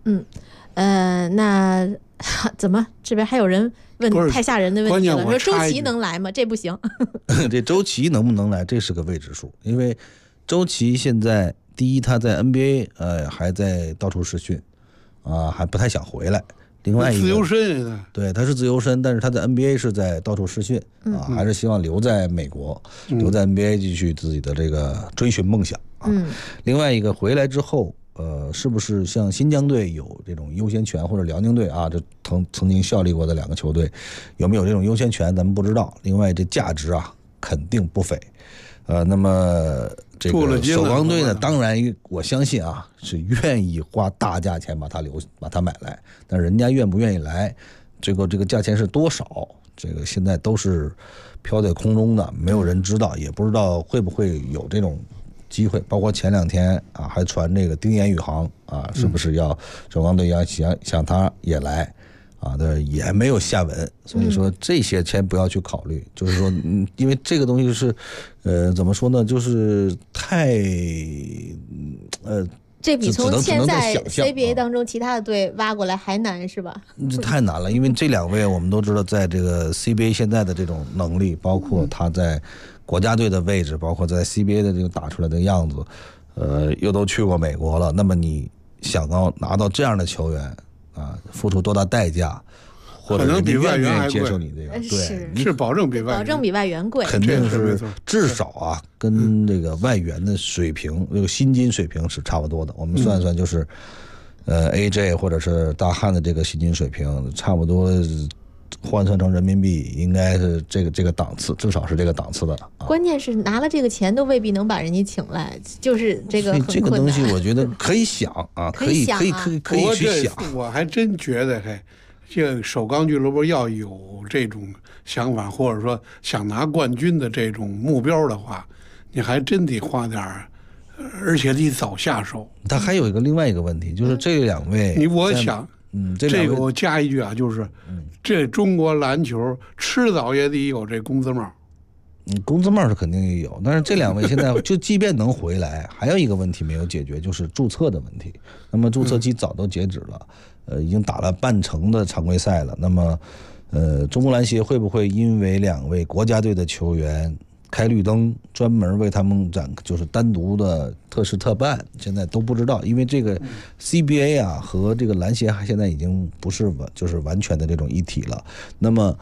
那怎么这边还有人问太吓人的问题了，说周琦能来吗？这不行。 这周琦能不能来，这是个未知数，因为周琦现在第一他在 NBA 还在到处试训还不太想回来。另外一个自由身， 对，他是自由身，但是他在 NBA 是在到处试训还是希望留在美国，留在 NBA 继续自己的这个追寻梦想另外一个回来之后是不是像新疆队有这种优先权，或者辽宁队啊，这曾经效力过的2个球队，有没有这种优先权，咱们不知道。另外，这价值啊肯定不菲。那么这个首钢队呢，当然我相信啊是愿意花大价钱把它买来，但人家愿不愿意来，这个价钱是多少，这个现在都是飘在空中的，没有人知道，也不知道会不会有这种机会。包括前2天啊，还传这个丁彦雨航啊，是不是要首钢队要想他也来啊？也没有下文。所以说这些先不要去考虑，就是说，因为这个东西是，怎么说呢，就是太这比从现在 CBA 当中其他的队挖过来还难是吧？ 这太难了，因为这2位我们都知道，在这个 CBA 现在的这种能力，包括他在国家队的位置，包括在 CBA 的这个打出来的样子，又都去过美国了。那么你想要拿到这样的球员啊，付出多大代价？或者人家愿不愿意接受你这个？对， 是保证比外援贵， 肯定是至少啊，跟这个外援的水平，这个薪金水平是差不多的。我们算一算，就是AJ 或者是大汉的这个薪金水平，差不多换算成人民币，应该是这个档次，至少是这个档次的。 关键是拿了这个钱都未必能把人家请来，就是这个很困难。 这个东西我觉得可以想啊，可以去想。 我还真觉得这首钢俱乐部要有这种想法，或者说想拿冠军的这种目标的话，你还真得花点而且得早下手。 他还有另外一个问题，就是这2位， 我想，这个我加一句啊，就是这中国篮球迟早也得有这工资帽。 工资帽是肯定也有，但是这2位现在就即便能回来，还有一个问题没有解决，就是注册的问题。那么注册期早都截止了。已经打了半程的常规赛了。那么，中国篮协会不会因为2位国家队的球员开绿灯，专门为他们就是单独的特事特办？现在都不知道，因为这个 CBA 啊和这个篮协现在已经不是就是完全的这种一体了。那么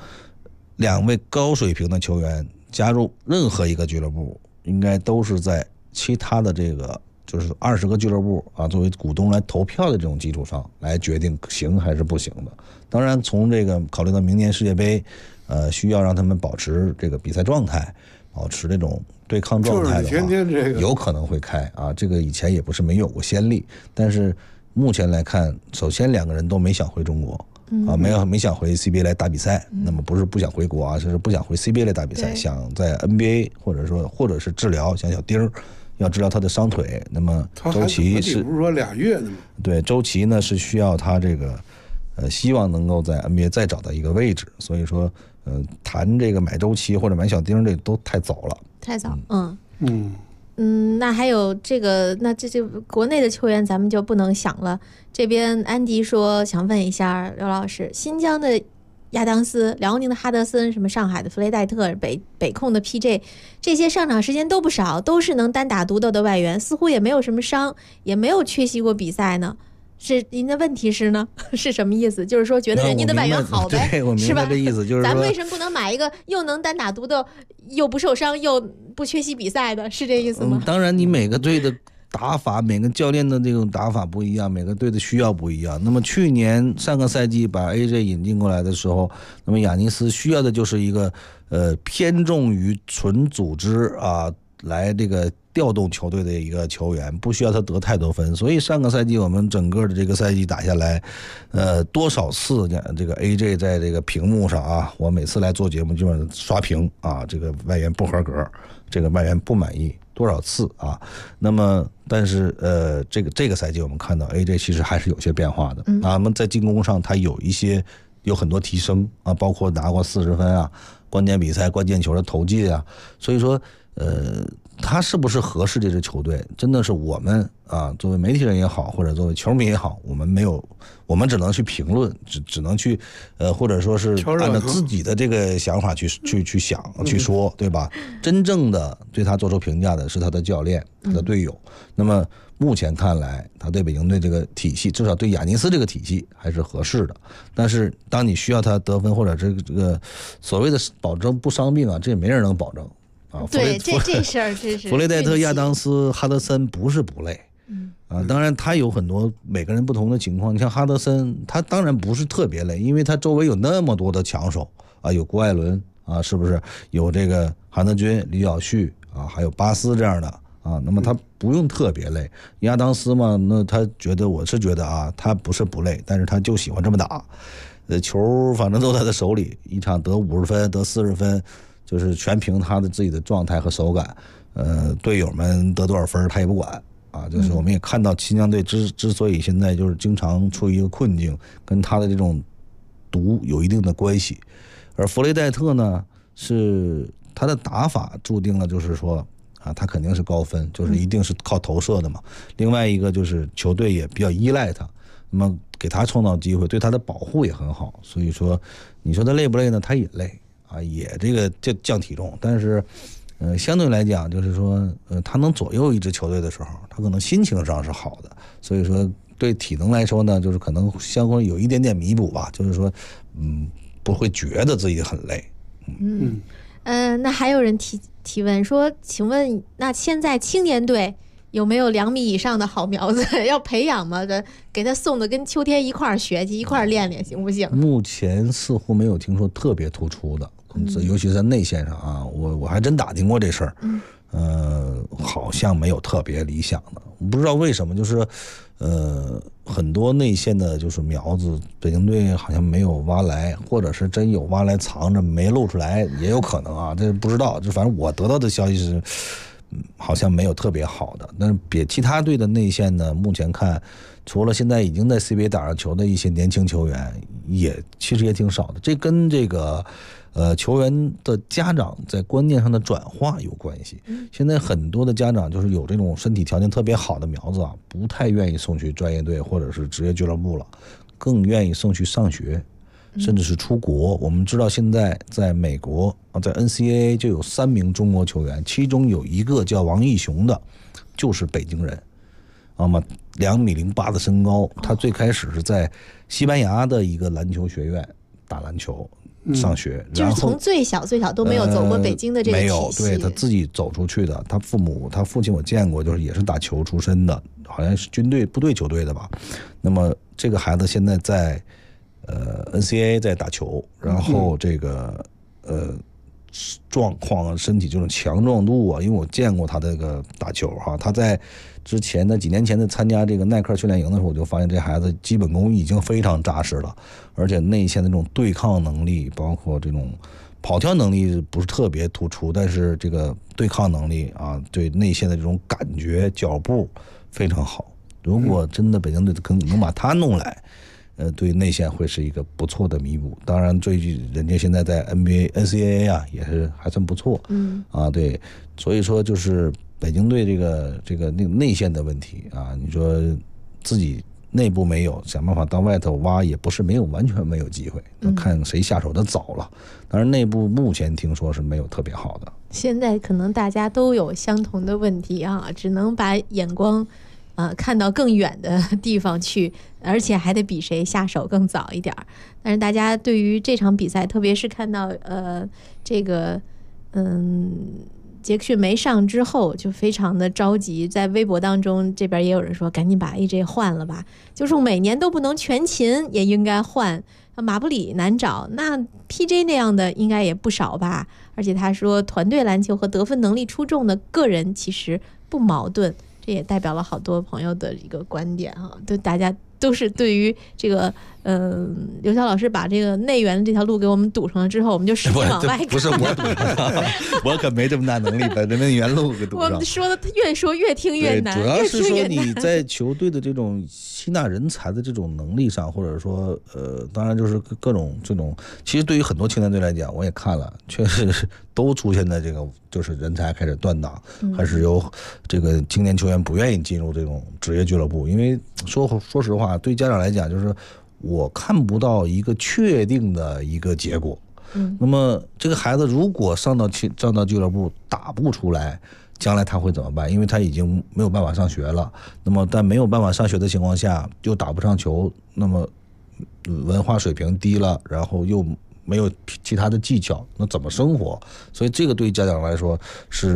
，2位高水平的球员加入任何一个俱乐部，应该都是在其他的这个。就是20个俱乐部啊，作为股东来投票的这种基础上来决定行还是不行的。当然，从这个考虑到明年世界杯，需要让他们保持这个比赛状态，保持这种对抗状态的话，有可能会开啊。这个以前也不是没有过先例，但是目前来看，首先2个人都没想回中国啊，没想回 CBA 来打比赛。那么不是不想回国啊，就是不想回 CBA 来打比赛，想在 NBA 或者是治疗，像小丁儿。要治疗他的伤腿，那么周琦是不是说2月的吗？ 对，周琦呢是需要他这个，希望能够在 NBA 再找到一个位置，所以说，谈这个买周琦或者买小丁这都太早了， 太早，那还有这个，那这国内的球员咱们就不能想了。这边安迪说想问一下刘老师，新疆的亚当斯、辽宁的哈德森，什么上海的弗雷戴特、北控的 PJ， 这些上场时间都不少，都是能单打独斗的外援，似乎也没有什么伤，也没有缺席过比赛呢。是您的问题是呢？是什么意思？就是说觉得人家的外援好呗， 对，我明白这意思，就是咱们为什么不能买一个又能单打独斗、又不受伤、又不缺席比赛的？是这意思吗？ 当然，你每个队的打法，每个教练的这种打法不一样，每个队的需要不一样。那么去年上个赛季把 AJ 引进过来的时候，那么亚尼斯需要的就是一个偏重于纯组织啊，来这个调动球队的一个球员，不需要他得太多分。所以上个赛季我们整个的这个赛季打下来，多少次这个 AJ 在这个屏幕上啊，我每次来做节目基本上刷屏啊，这个外援不合格，这个外援不满意。多少次啊？那么，但是这个赛季我们看到 AJ 其实还是有些变化的。那么在进攻上，他有很多提升啊，包括拿过40分啊，关键比赛关键球的投进啊。所以说，他是不是合适这支球队，真的是我们啊，作为媒体人也好，或者作为球迷也好，我们只能去评论，只能去或者说是按照自己的这个想法去想去说，对吧？真正的对他做出评价的是他的教练，他的队友。那么目前看来，他对北京队这个体系，至少对亚尼斯这个体系还是合适的。但是当你需要他得分或者这个所谓的保证不伤病啊，这也没人能保证。啊， 对，这事儿真是弗雷戴特、亚当斯、哈德森不是不累当然他有很多每个人不同的情况。你像哈德森，他当然不是特别累，因为他周围有那么多的强手啊，有郭艾伦啊，是不是有这个韩德君、李晓旭啊，还有巴斯这样的啊，那么他不用特别累。亚当斯嘛，那他我是觉得啊，他不是不累，但是他就喜欢这么打，球反正都在他手里，一场得50分得40分，就是全凭他的自己的状态和手感。队友们得多少分他也不管啊，就是我们也看到新疆队之所以现在就是经常处于一个困境，跟他的这种毒有一定的关系。而弗雷戴特呢，是他的打法注定了就是说啊，他肯定是高分，就是一定是靠投射的嘛。另外一个就是球队也比较依赖他，那么给他创造机会，对他的保护也很好。所以说你说他累不累呢？他也累啊，也这个降体重，但是相对来讲，就是说，他能左右一支球队的时候，他可能心情上是好的，所以说对体能来说呢，就是可能相互有一点点弥补吧，就是说，不会觉得自己很累。 那还有人提问说，请问那现在青年队有没有2米以上的好苗子要培养吗？给他送的跟秋天一块儿学去，一块儿练练，行不行？ 目前似乎没有听说特别突出的。尤其是在内线上啊，我还真打听过这事儿，好像没有特别理想的，不知道为什么，就是很多内线的就是苗子，北京队好像没有挖来，或者是真有挖来藏着没露出来，也有可能啊，这不知道，就反正我得到的消息是，好像没有特别好的，但是其他队的内线呢，目前看，除了现在已经在 CBA 打上球的一些年轻球员，其实也挺少的，这跟这个。球员的家长在观念上的转化有关系。现在很多的家长就是有这种身体条件特别好的苗子啊，不太愿意送去专业队或者是职业俱乐部了，更愿意送去上学，甚至是出国。我们知道现在在美国啊，在 NCAA 就有3名中国球员，其中有一个叫王义雄的，就是北京人。2.08米的身高，他最开始是在西班牙的一个篮球学院打篮球。上学， 就是从最小都没有走过北京的这个体系， 没有，对，他自己走出去的。他父亲我见过，就是也是打球出身的，好像是军队部队球队的吧。那么这个孩子现在在NCAA 在打球，然后这个状况身体这种强壮度啊，因为我见过他这个打球哈，他在之前的几年前的参加这个耐克训练营的时候，我就发现这孩子基本功已经非常扎实了，而且内线的这种对抗能力，包括这种跑跳能力不是特别突出，但是这个对抗能力啊，对内线的这种感觉脚步非常好。如果真的北京队能把他弄来，对内线会是一个不错的弥补。当然，人家现在在 NCAA 啊，也是还算不错。对，所以说就是北京队这个内线的问题啊，你说自己内部没有，想办法到外头挖，也不是完全没有机会，看谁下手的早了。当然，内部目前听说是没有特别好的。 现在可能大家都有相同的问题啊，只能把眼光。看到更远的地方去，而且还得比谁下手更早一点。但是大家对于这场比赛，特别是看到这个杰克逊没上之后，就非常的着急。在微博当中，这边也有人说赶紧把 AJ 换了吧，就是每年都不能全勤，也应该换。马布里难找，那 PJ 那样的应该也不少吧。而且他说，团队篮球和得分能力出众的个人其实不矛盾。这也代表了好多朋友的一个观点哈，对，大家都是对于这个刘晓老师把这个内援这条路给我们堵上了之后，我们就使劲往外看。 不是我堵上，我可没这么大能力把内援路给堵上。 我们说的越说越听越难， 主要是说你在球队的这种吸纳人才的这种能力上，或者说当然就是各种这种，其实对于很多青年队来讲，我也看了，确实是都出现在这个就是人才开始断档，还是有这个青年球员不愿意进入这种职业俱乐部，因为说实话，对家长来讲就是我看不到一个确定的一个结果。那么这个孩子如果上到俱乐部打不出来，将来他会怎么办？因为他已经没有办法上学了。那么在没有办法上学的情况下，又打不上球，那么文化水平低了，然后又没有其他的技巧，那怎么生活？所以这个对家长来说是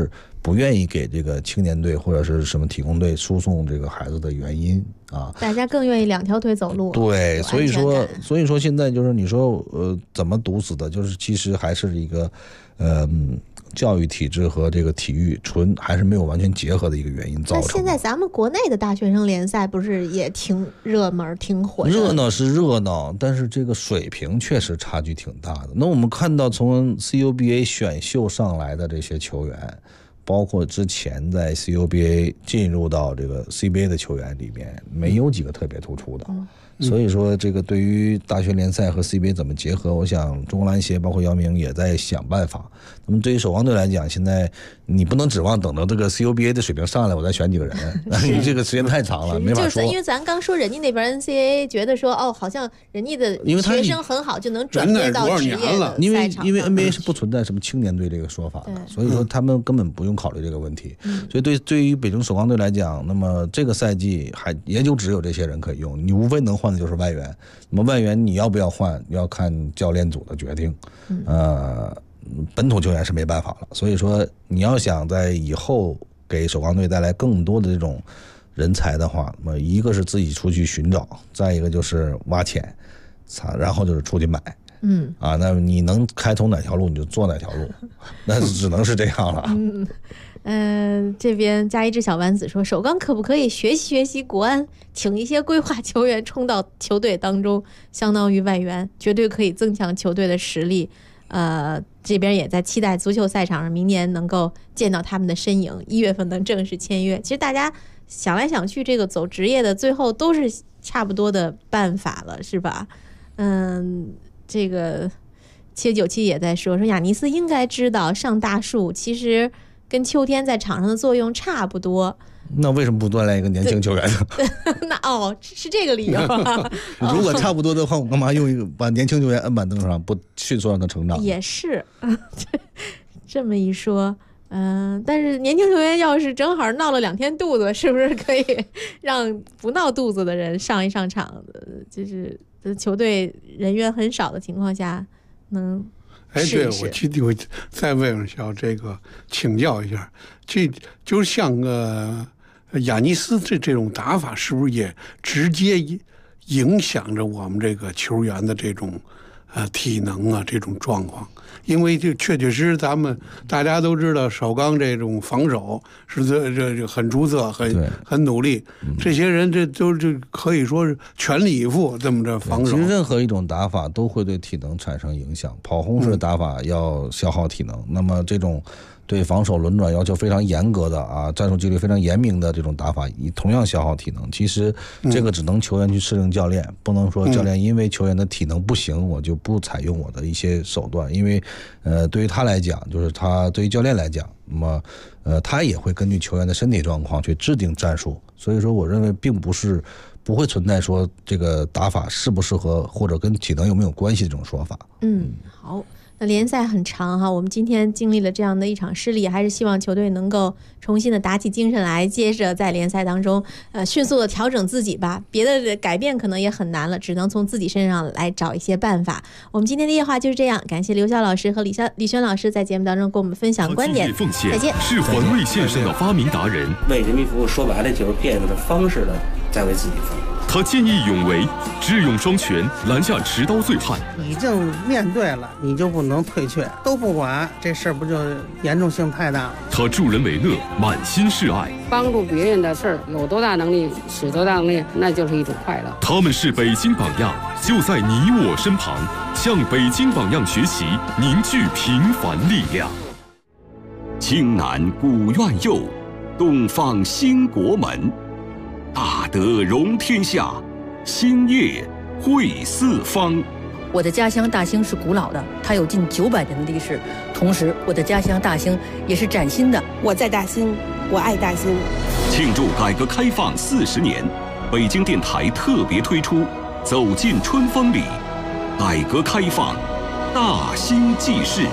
不愿意给这个青年队或者是什么体工队输送这个孩子的原因啊。 大家更愿意2条腿走路。 对，所以说现在就是你说怎么堵死的，就是其实还是一个教育体制和这个体育还是没有完全结合的一个原因造成的。 那现在咱们国内的大学生联赛不是也挺热门、挺火的？ 热闹是热闹，但是这个水平确实差距挺大的。那我们看到从 CUBA 选秀上来的这些球员，包括之前在 CUBA 进入到这个 CBA 的球员里面，没有几个特别突出的。所以说这个对于大学联赛和 CBA 怎么结合，我想中国篮协包括姚明也在想办法。那么对于首钢队来讲，现在你不能指望等到这个 CUBA 的水平上来我再选几个人，你这个时间太长了，没法说。 就是因为咱刚说人家那边 NCAA 觉得说好像人家的学生很好，就能转变到职业的赛场。 因为 NBA 是不存在什么青年队这个说法的，所以说他们根本不用考虑这个问题。所以对于北京首钢队来讲，那么这个赛季也就只有这些人可以用，你无非能换的就是外援。那么外援你要不要换，要看教练组的决定。本土球员是没办法了，所以说你要想在以后给首钢队带来更多的这种人才的话，那么一个是自己出去寻找，再一个就是挖潜，然后就是出去买。那你能开通哪条路你就做哪条路，那只能是这样了。 这边加一只小丸子说，首钢可不可以学习学习国安，请一些规划球员冲到球队当中，相当于外援，绝对可以增强球队的实力。这边也在期待足球赛场上明年能够见到他们的身影，1月份能正式签约。其实大家想来想去，这个走职业的最后都是差不多的办法了，是吧？这个7997也在说亚尼斯应该知道上大树其实跟秋天在场上的作用差不多。 那为什么不锻炼一个年轻球员呢？ 那是这个理由啊。 如果差不多的话，我干嘛用一个把年轻球员摁板凳上，不迅速让他成长？ 也是，这么一说，但是年轻球员要是正好闹了2天肚子，是不是可以让不闹肚子的人上一上场？就是球队人员很少的情况下，能。 对，我再问这个请教一下，这就像亚尼斯这种打法，是不是也直接影响着我们这个球员的这种体能啊这种状况？因为就确实咱们大家都知道，首钢这种防守是这很出色，很努力。这些人这都可以说是全力以赴这么着防守。 其实任何一种打法都会对体能产生影响。跑轰式的打法要消耗体能，那么这种对防守轮转要求非常严格的战术纪律非常严明的这种打法，同样消耗体能。其实这个只能球员去适应教练，不能说教练因为球员的体能不行，我就不采用我的一些手段。因为对于他来讲，就是他对于教练来讲，那么他也会根据球员的身体状况去制定战术。所以说我认为并不会存在说这个打法适不适合或者跟体能有没有关系这种说法。 好。那联赛很长哈，我们今天经历了这样的一场失利，还是希望球队能够重新的打起精神来，接着在联赛当中迅速的调整自己吧。别的改变可能也很难了，只能从自己身上来找一些办法。我们今天的夜话就是这样，感谢刘潇老师和李轩老师在节目当中跟我们分享观点。再见。 是环卫线上的发明达人， 为人民服务，说白了就是变着方式的在为自己服务。 他见义勇为，智勇双全，拦下持刀醉汉。 已经面对了，你就不能退却，都不管，这事儿不就严重性太大了？ 他助人为乐，满心是爱， 帮助别人的事儿，有多大能力使多大能力，那就是一种快乐。 他们是北京榜样，就在你我身旁，向北京榜样学习，凝聚平凡力量。 京南古院右，东方兴国门。大德容天下，兴业惠四方。 我的家乡大兴是古老的，它有近900年的历史。同时，我的家乡大兴也是崭新的。 我在大兴，我爱大兴。 庆祝改革开放40年，北京电台特别推出《走进春风里》，改革开放大兴纪事。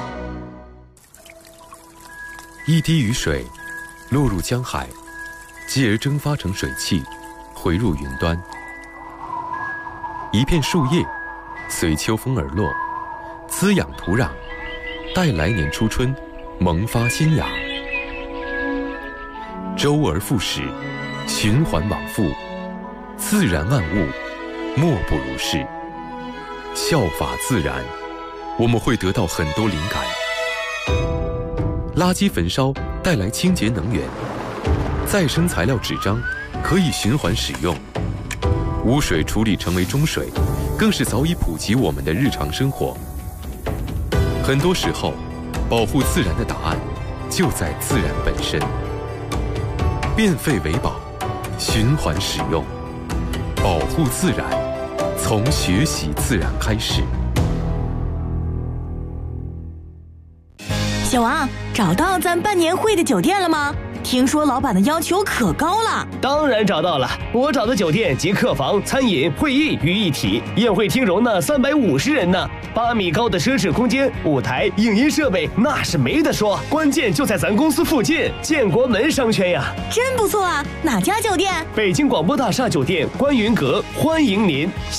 一滴雨水落入江海，继而蒸发成水汽，回入云端。一片树叶随秋风而落，滋养土壤，待来年初春萌发新芽。 周而复始，循环往复，自然万物莫不如是。效法自然，我们会得到很多灵感。垃圾焚烧带来清洁能源，再生材料纸张可以循环使用，污水处理成为中水，更是早已普及我们的日常生活。很多时候，保护自然的答案就在自然本身。变废为宝，循环使用，保护自然，从学习自然开始。 小王，找到咱办年会的酒店了吗？听说老板的要求可高了。 当然找到了，我找的酒店集客房、餐饮、会议于一体，宴会厅容纳350人呢，8米高的奢侈空间，舞台、影音设备那是没得说，关键就在咱公司附近，建国门商圈呀。 真不错啊，哪家酒店？ 北京广播大厦酒店观云阁，欢迎您。